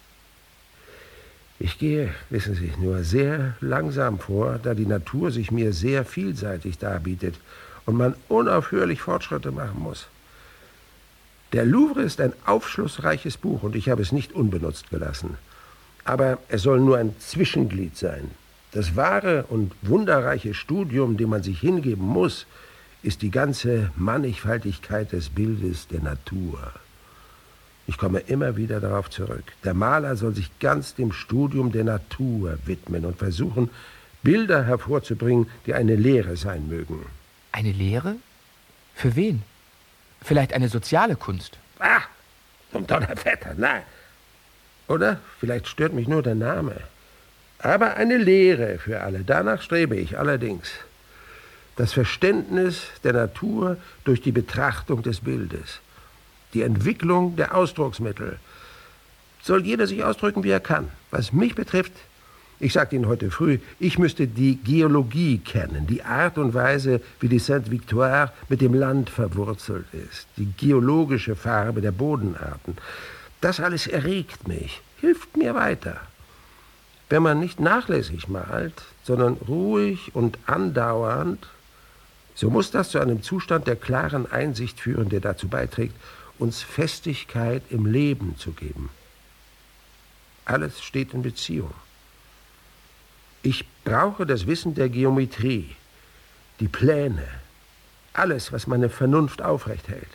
Ich gehe, wissen Sie, nur sehr langsam vor, da die Natur sich mir sehr vielseitig darbietet und man unaufhörlich Fortschritte machen muss. Der Louvre ist ein aufschlussreiches Buch und ich habe es nicht unbenutzt gelassen. Aber es soll nur ein Zwischenglied sein. Das wahre und wunderreiche Studium, dem man sich hingeben muss, ist die ganze Mannigfaltigkeit des Bildes der Natur. Ich komme immer wieder darauf zurück. Der Maler soll sich ganz dem Studium der Natur widmen und versuchen, Bilder hervorzubringen, die eine Lehre sein mögen. Eine Lehre? Für wen? Vielleicht eine soziale Kunst? Ah, zum Donnerwetter, nein. Oder vielleicht stört mich nur der Name. Aber eine Lehre für alle, danach strebe ich allerdings. Das Verständnis der Natur durch die Betrachtung des Bildes. Die Entwicklung der Ausdrucksmittel. Soll jeder sich ausdrücken, wie er kann. Was mich betrifft, ich sagte Ihnen heute früh, ich müsste die Geologie kennen, die Art und Weise, wie die Sainte-Victoire mit dem Land verwurzelt ist, die geologische Farbe der Bodenarten. Das alles erregt mich, hilft mir weiter. Wenn man nicht nachlässig malt, sondern ruhig und andauernd, so muss das zu einem Zustand der klaren Einsicht führen, der dazu beiträgt, uns Festigkeit im Leben zu geben. Alles steht in Beziehung. Ich brauche das Wissen der Geometrie, die Pläne, alles, was meine Vernunft aufrecht hält.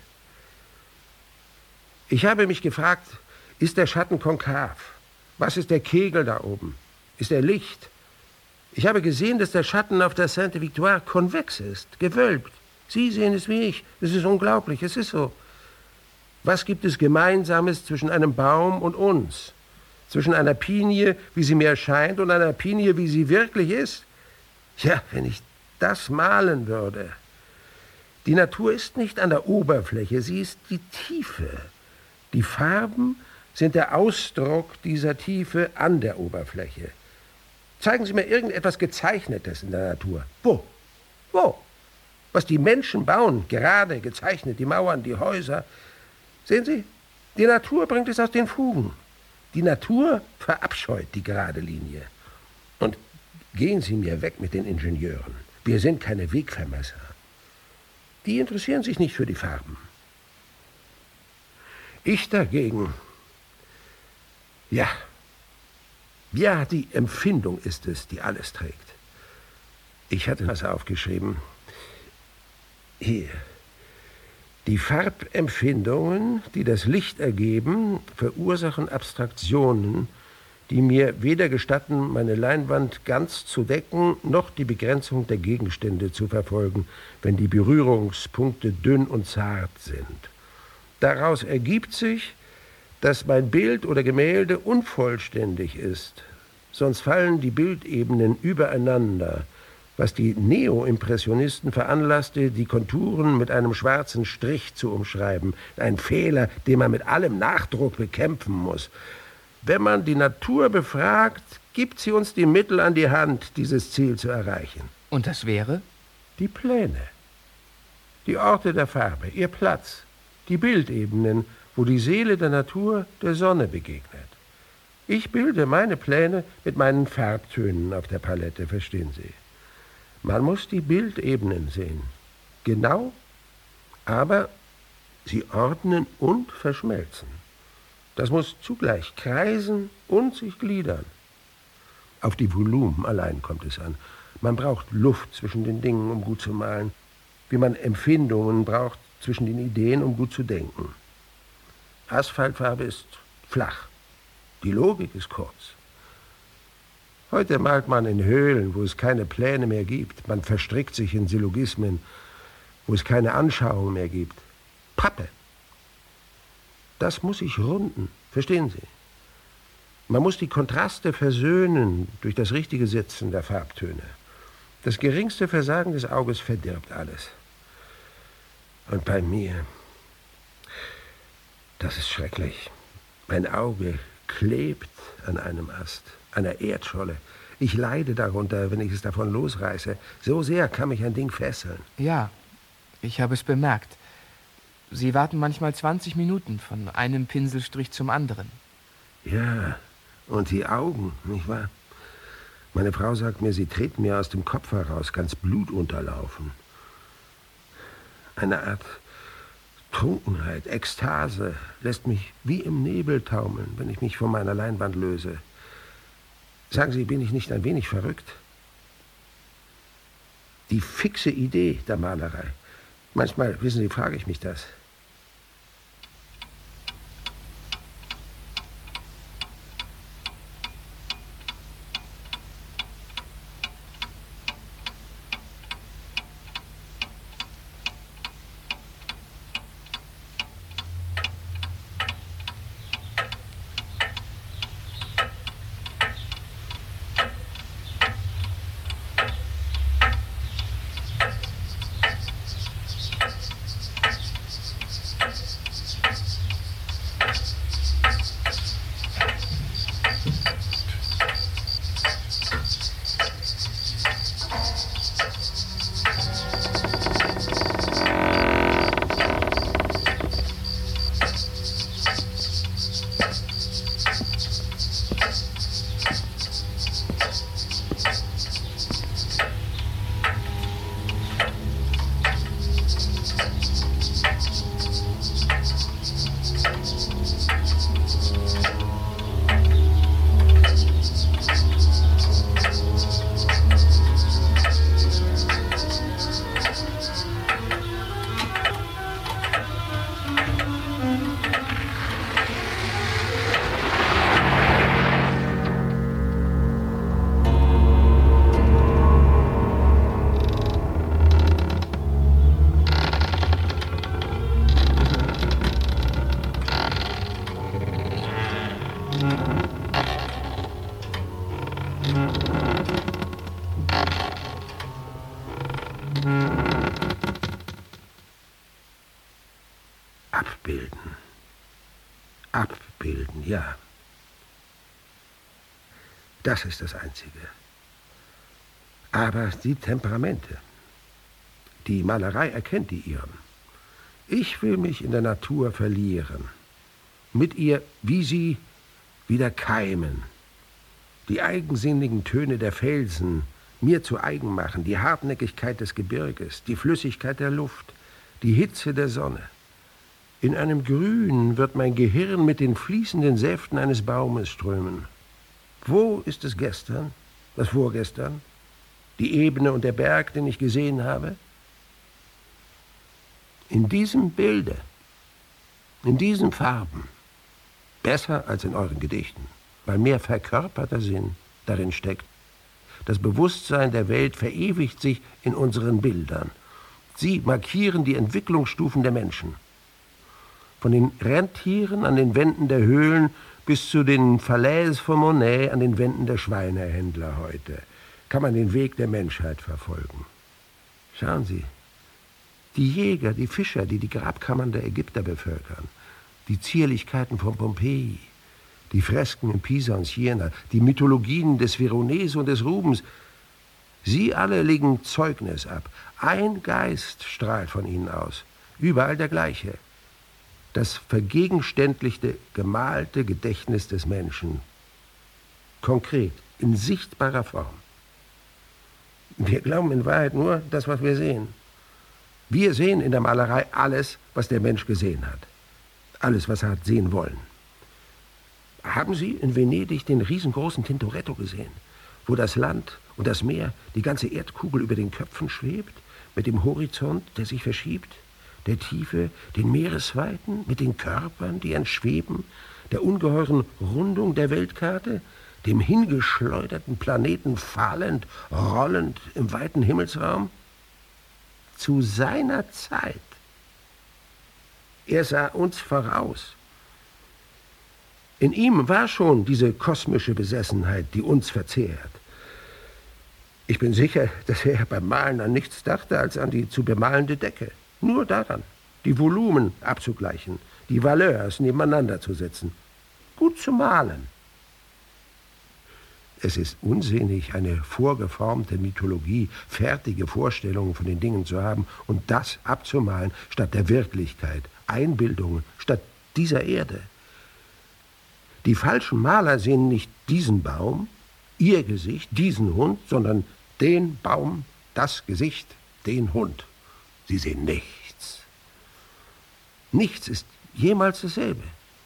Ich habe mich gefragt, ist der Schatten konkav? Was ist der Kegel da oben? Ist er Licht? Ich habe gesehen, dass der Schatten auf der Sainte-Victoire konvex ist, gewölbt. Sie sehen es wie ich. Es ist unglaublich, es ist so. Was gibt es Gemeinsames zwischen einem Baum und uns? Zwischen einer Pinie, wie sie mir erscheint, und einer Pinie, wie sie wirklich ist? Ja, wenn ich das malen würde. Die Natur ist nicht an der Oberfläche, sie ist die Tiefe. Die Farben sind der Ausdruck dieser Tiefe an der Oberfläche. Zeigen Sie mir irgendetwas Gezeichnetes in der Natur. Wo? Wo? Was die Menschen bauen, gerade gezeichnet, die Mauern, die Häuser. Sehen Sie, die Natur bringt es aus den Fugen. Die Natur verabscheut die gerade Linie. Und gehen Sie mir weg mit den Ingenieuren. Wir sind keine Wegvermesser. Die interessieren sich nicht für die Farben. Ich dagegen, ja, die Empfindung ist es, die alles trägt. Ich hatte das aufgeschrieben. Hier. Die Farbempfindungen, die das Licht ergeben, verursachen Abstraktionen, die mir weder gestatten, meine Leinwand ganz zu decken, noch die Begrenzung der Gegenstände zu verfolgen, wenn die Berührungspunkte dünn und zart sind. Daraus ergibt sich, dass mein Bild oder Gemälde unvollständig ist. Sonst fallen die Bildebenen übereinander, was die Neoimpressionisten veranlasste, die Konturen mit einem schwarzen Strich zu umschreiben. Ein Fehler, den man mit allem Nachdruck bekämpfen muss. Wenn man die Natur befragt, gibt sie uns die Mittel an die Hand, dieses Ziel zu erreichen. Und das wäre? Die Pläne, die Orte der Farbe, ihr Platz, die Bildebenen, wo die Seele der Natur der Sonne begegnet. Ich bilde meine Pläne mit meinen Farbtönen auf der Palette, verstehen Sie? Man muss die Bildebenen sehen. Genau, aber sie ordnen und verschmelzen. Das muss zugleich kreisen und sich gliedern. Auf die Volumen allein kommt es an. Man braucht Luft zwischen den Dingen, um gut zu malen, wie man Empfindungen braucht zwischen den Ideen, um gut zu denken. Asphaltfarbe ist flach. Die Logik ist kurz. Heute malt man in Höhlen, wo es keine Pläne mehr gibt. Man verstrickt sich in Syllogismen, wo es keine Anschauung mehr gibt. Pappe. Das muss ich runden, verstehen Sie? Man muss die Kontraste versöhnen durch das richtige Setzen der Farbtöne. Das geringste Versagen des Auges verdirbt alles. Und bei mir, das ist schrecklich. Mein Auge klebt an einem Ast, einer Erdscholle. Ich leide darunter, wenn ich es davon losreiße. So sehr kann mich ein Ding fesseln. Ja, ich habe es bemerkt. Sie warten manchmal 20 Minuten von einem Pinselstrich zum anderen. Ja, und die Augen, nicht wahr? Meine Frau sagt mir, sie treten mir aus dem Kopf heraus, ganz blutunterlaufen. Eine Art Trunkenheit, Ekstase lässt mich wie im Nebel taumeln, wenn ich mich von meiner Leinwand löse. Sagen Sie, bin ich nicht ein wenig verrückt? Die fixe Idee der Malerei. Manchmal, wissen Sie, frage ich mich das. Abbilden, ja. Das ist das Einzige. Aber die Temperamente, die Malerei erkennt die ihren. Ich will mich in der Natur verlieren, mit ihr wie sie wieder keimen, die eigensinnigen Töne der Felsen mir zu eigen machen, die Hartnäckigkeit des Gebirges, die Flüssigkeit der Luft, die Hitze der Sonne. In einem Grün wird mein Gehirn mit den fließenden Säften eines Baumes strömen. Wo ist es gestern, das vorgestern, die Ebene und der Berg, den ich gesehen habe? In diesem Bilde, in diesen Farben, besser als in euren Gedichten, weil mehr verkörperter Sinn darin steckt. Das Bewusstsein der Welt verewigt sich in unseren Bildern. Sie markieren die Entwicklungsstufen der Menschen. Von den Rentieren an den Wänden der Höhlen bis zu den Falaise von Monet an den Wänden der Schweinehändler heute kann man den Weg der Menschheit verfolgen. Schauen Sie, die Jäger, die Fischer, die die Grabkammern der Ägypter bevölkern, die Zierlichkeiten von Pompeji, die Fresken in Pisa und Siena, die Mythologien des Veronese und des Rubens, sie alle legen Zeugnis ab. Ein Geist strahlt von ihnen aus, überall der gleiche. Das vergegenständlichte, gemalte Gedächtnis des Menschen. Konkret, in sichtbarer Form. Wir glauben in Wahrheit nur das, was wir sehen. Wir sehen in der Malerei alles, was der Mensch gesehen hat. Alles, was er hat sehen wollen. Haben Sie in Venedig den riesengroßen Tintoretto gesehen, wo das Land und das Meer, die ganze Erdkugel über den Köpfen schwebt, mit dem Horizont, der sich verschiebt, der Tiefe, den Meeresweiten, mit den Körpern, die entschweben, der ungeheuren Rundung der Weltkarte, dem hingeschleuderten Planeten fahlend, rollend im weiten Himmelsraum? Zu seiner Zeit. Er sah uns voraus. In ihm war schon diese kosmische Besessenheit, die uns verzehrt. Ich bin sicher, dass er beim Malen an nichts dachte, als an die zu bemalende Decke. Nur daran, die Volumen abzugleichen, die Valeurs nebeneinander zu setzen. Gut zu malen. Es ist unsinnig, eine vorgeformte Mythologie, fertige Vorstellungen von den Dingen zu haben und das abzumalen statt der Wirklichkeit, Einbildungen statt dieser Erde. Die falschen Maler sehen nicht diesen Baum, ihr Gesicht, diesen Hund, sondern den Baum, das Gesicht, den Hund. Sie sehen nichts. Nichts ist jemals dasselbe.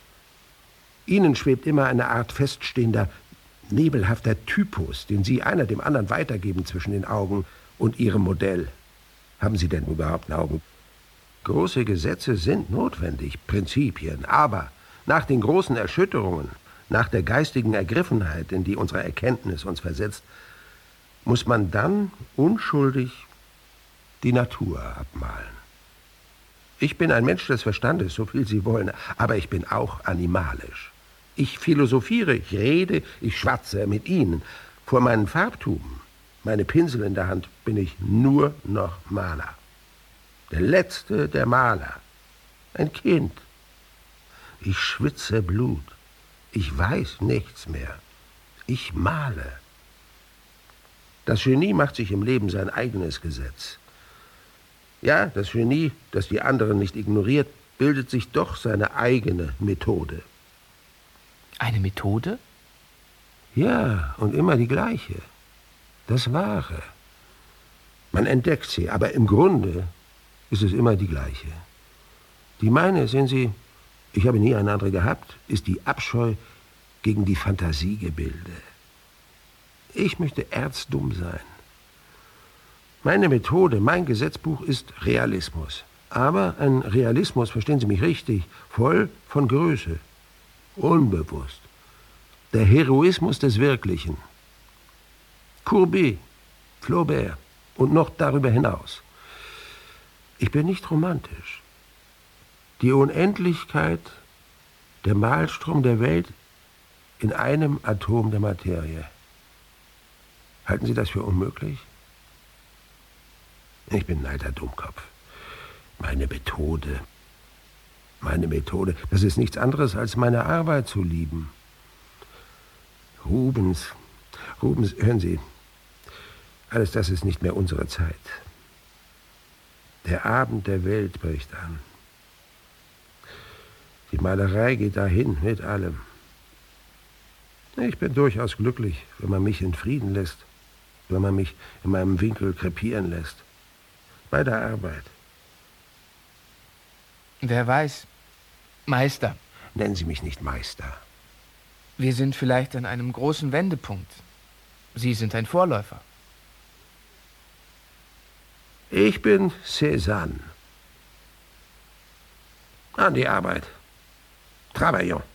Ihnen schwebt immer eine Art feststehender, nebelhafter Typus, den Sie einer dem anderen weitergeben zwischen den Augen und Ihrem Modell. Haben Sie denn überhaupt Augen? Große Gesetze sind notwendig, Prinzipien, aber nach den großen Erschütterungen, nach der geistigen Ergriffenheit, in die unsere Erkenntnis uns versetzt, muss man dann unschuldig die Natur abmalen. Ich bin ein Mensch des Verstandes, so viel Sie wollen, aber ich bin auch animalisch. Ich philosophiere, ich rede, ich schwatze mit Ihnen. Vor meinen Farbtuben, meine Pinsel in der Hand, bin ich nur noch Maler. Der Letzte der Maler. Ein Kind. Ich schwitze Blut. Ich weiß nichts mehr. Ich male. Das Genie macht sich im Leben sein eigenes Gesetz. Ja, das Genie, das die anderen nicht ignoriert, bildet sich doch seine eigene Methode. Eine Methode? Ja, und immer die gleiche. Das Wahre. Man entdeckt sie, aber im Grunde ist es immer die gleiche. Die meine, sehen Sie, ich habe nie eine andere gehabt, ist die Abscheu gegen die Fantasiegebilde. Ich möchte erzdumm sein. Meine Methode, mein Gesetzbuch ist Realismus. Aber ein Realismus, verstehen Sie mich richtig, voll von Größe. Unbewusst. Der Heroismus des Wirklichen. Courbet, Flaubert und noch darüber hinaus. Ich bin nicht romantisch. Die Unendlichkeit, der Malstrom der Welt in einem Atom der Materie. Halten Sie das für unmöglich? Ich bin ein alter Dummkopf. Meine Methode, das ist nichts anderes, als meine Arbeit zu lieben. Rubens, hören Sie, alles das ist nicht mehr unsere Zeit. Der Abend der Welt bricht an. Die Malerei geht dahin mit allem. Ich bin durchaus glücklich, wenn man mich in Frieden lässt, wenn man mich in meinem Winkel krepieren lässt. Bei der Arbeit. Wer weiß, Meister. Nennen Sie mich nicht Meister. Wir sind vielleicht an einem großen Wendepunkt. Sie sind ein Vorläufer. Ich bin Cézanne. An die Arbeit. Travaillons.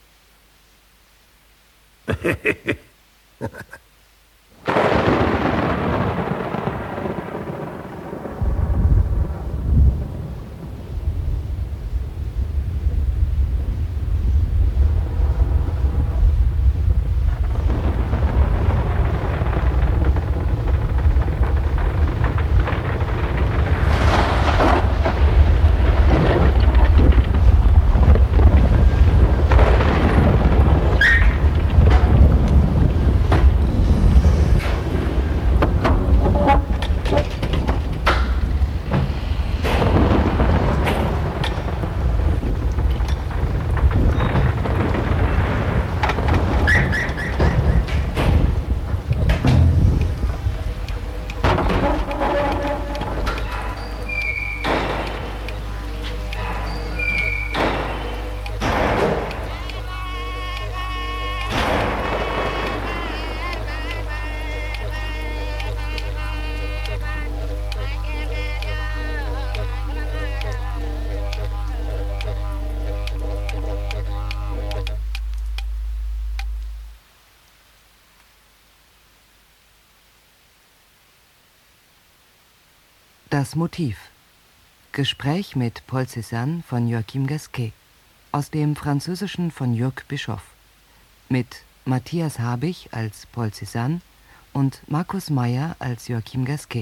Das Motiv. Gespräch mit Paul Cézanne von Joachim Gasquet. Aus dem Französischen von Jürg Bischoff. Mit Matthias Habich als Paul Cézanne und Markus Meyer als Joachim Gasquet.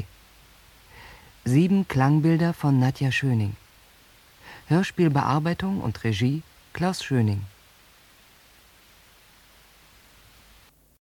7 Klangbilder von Nadja Schöning. Hörspielbearbeitung und Regie Klaus Schöning.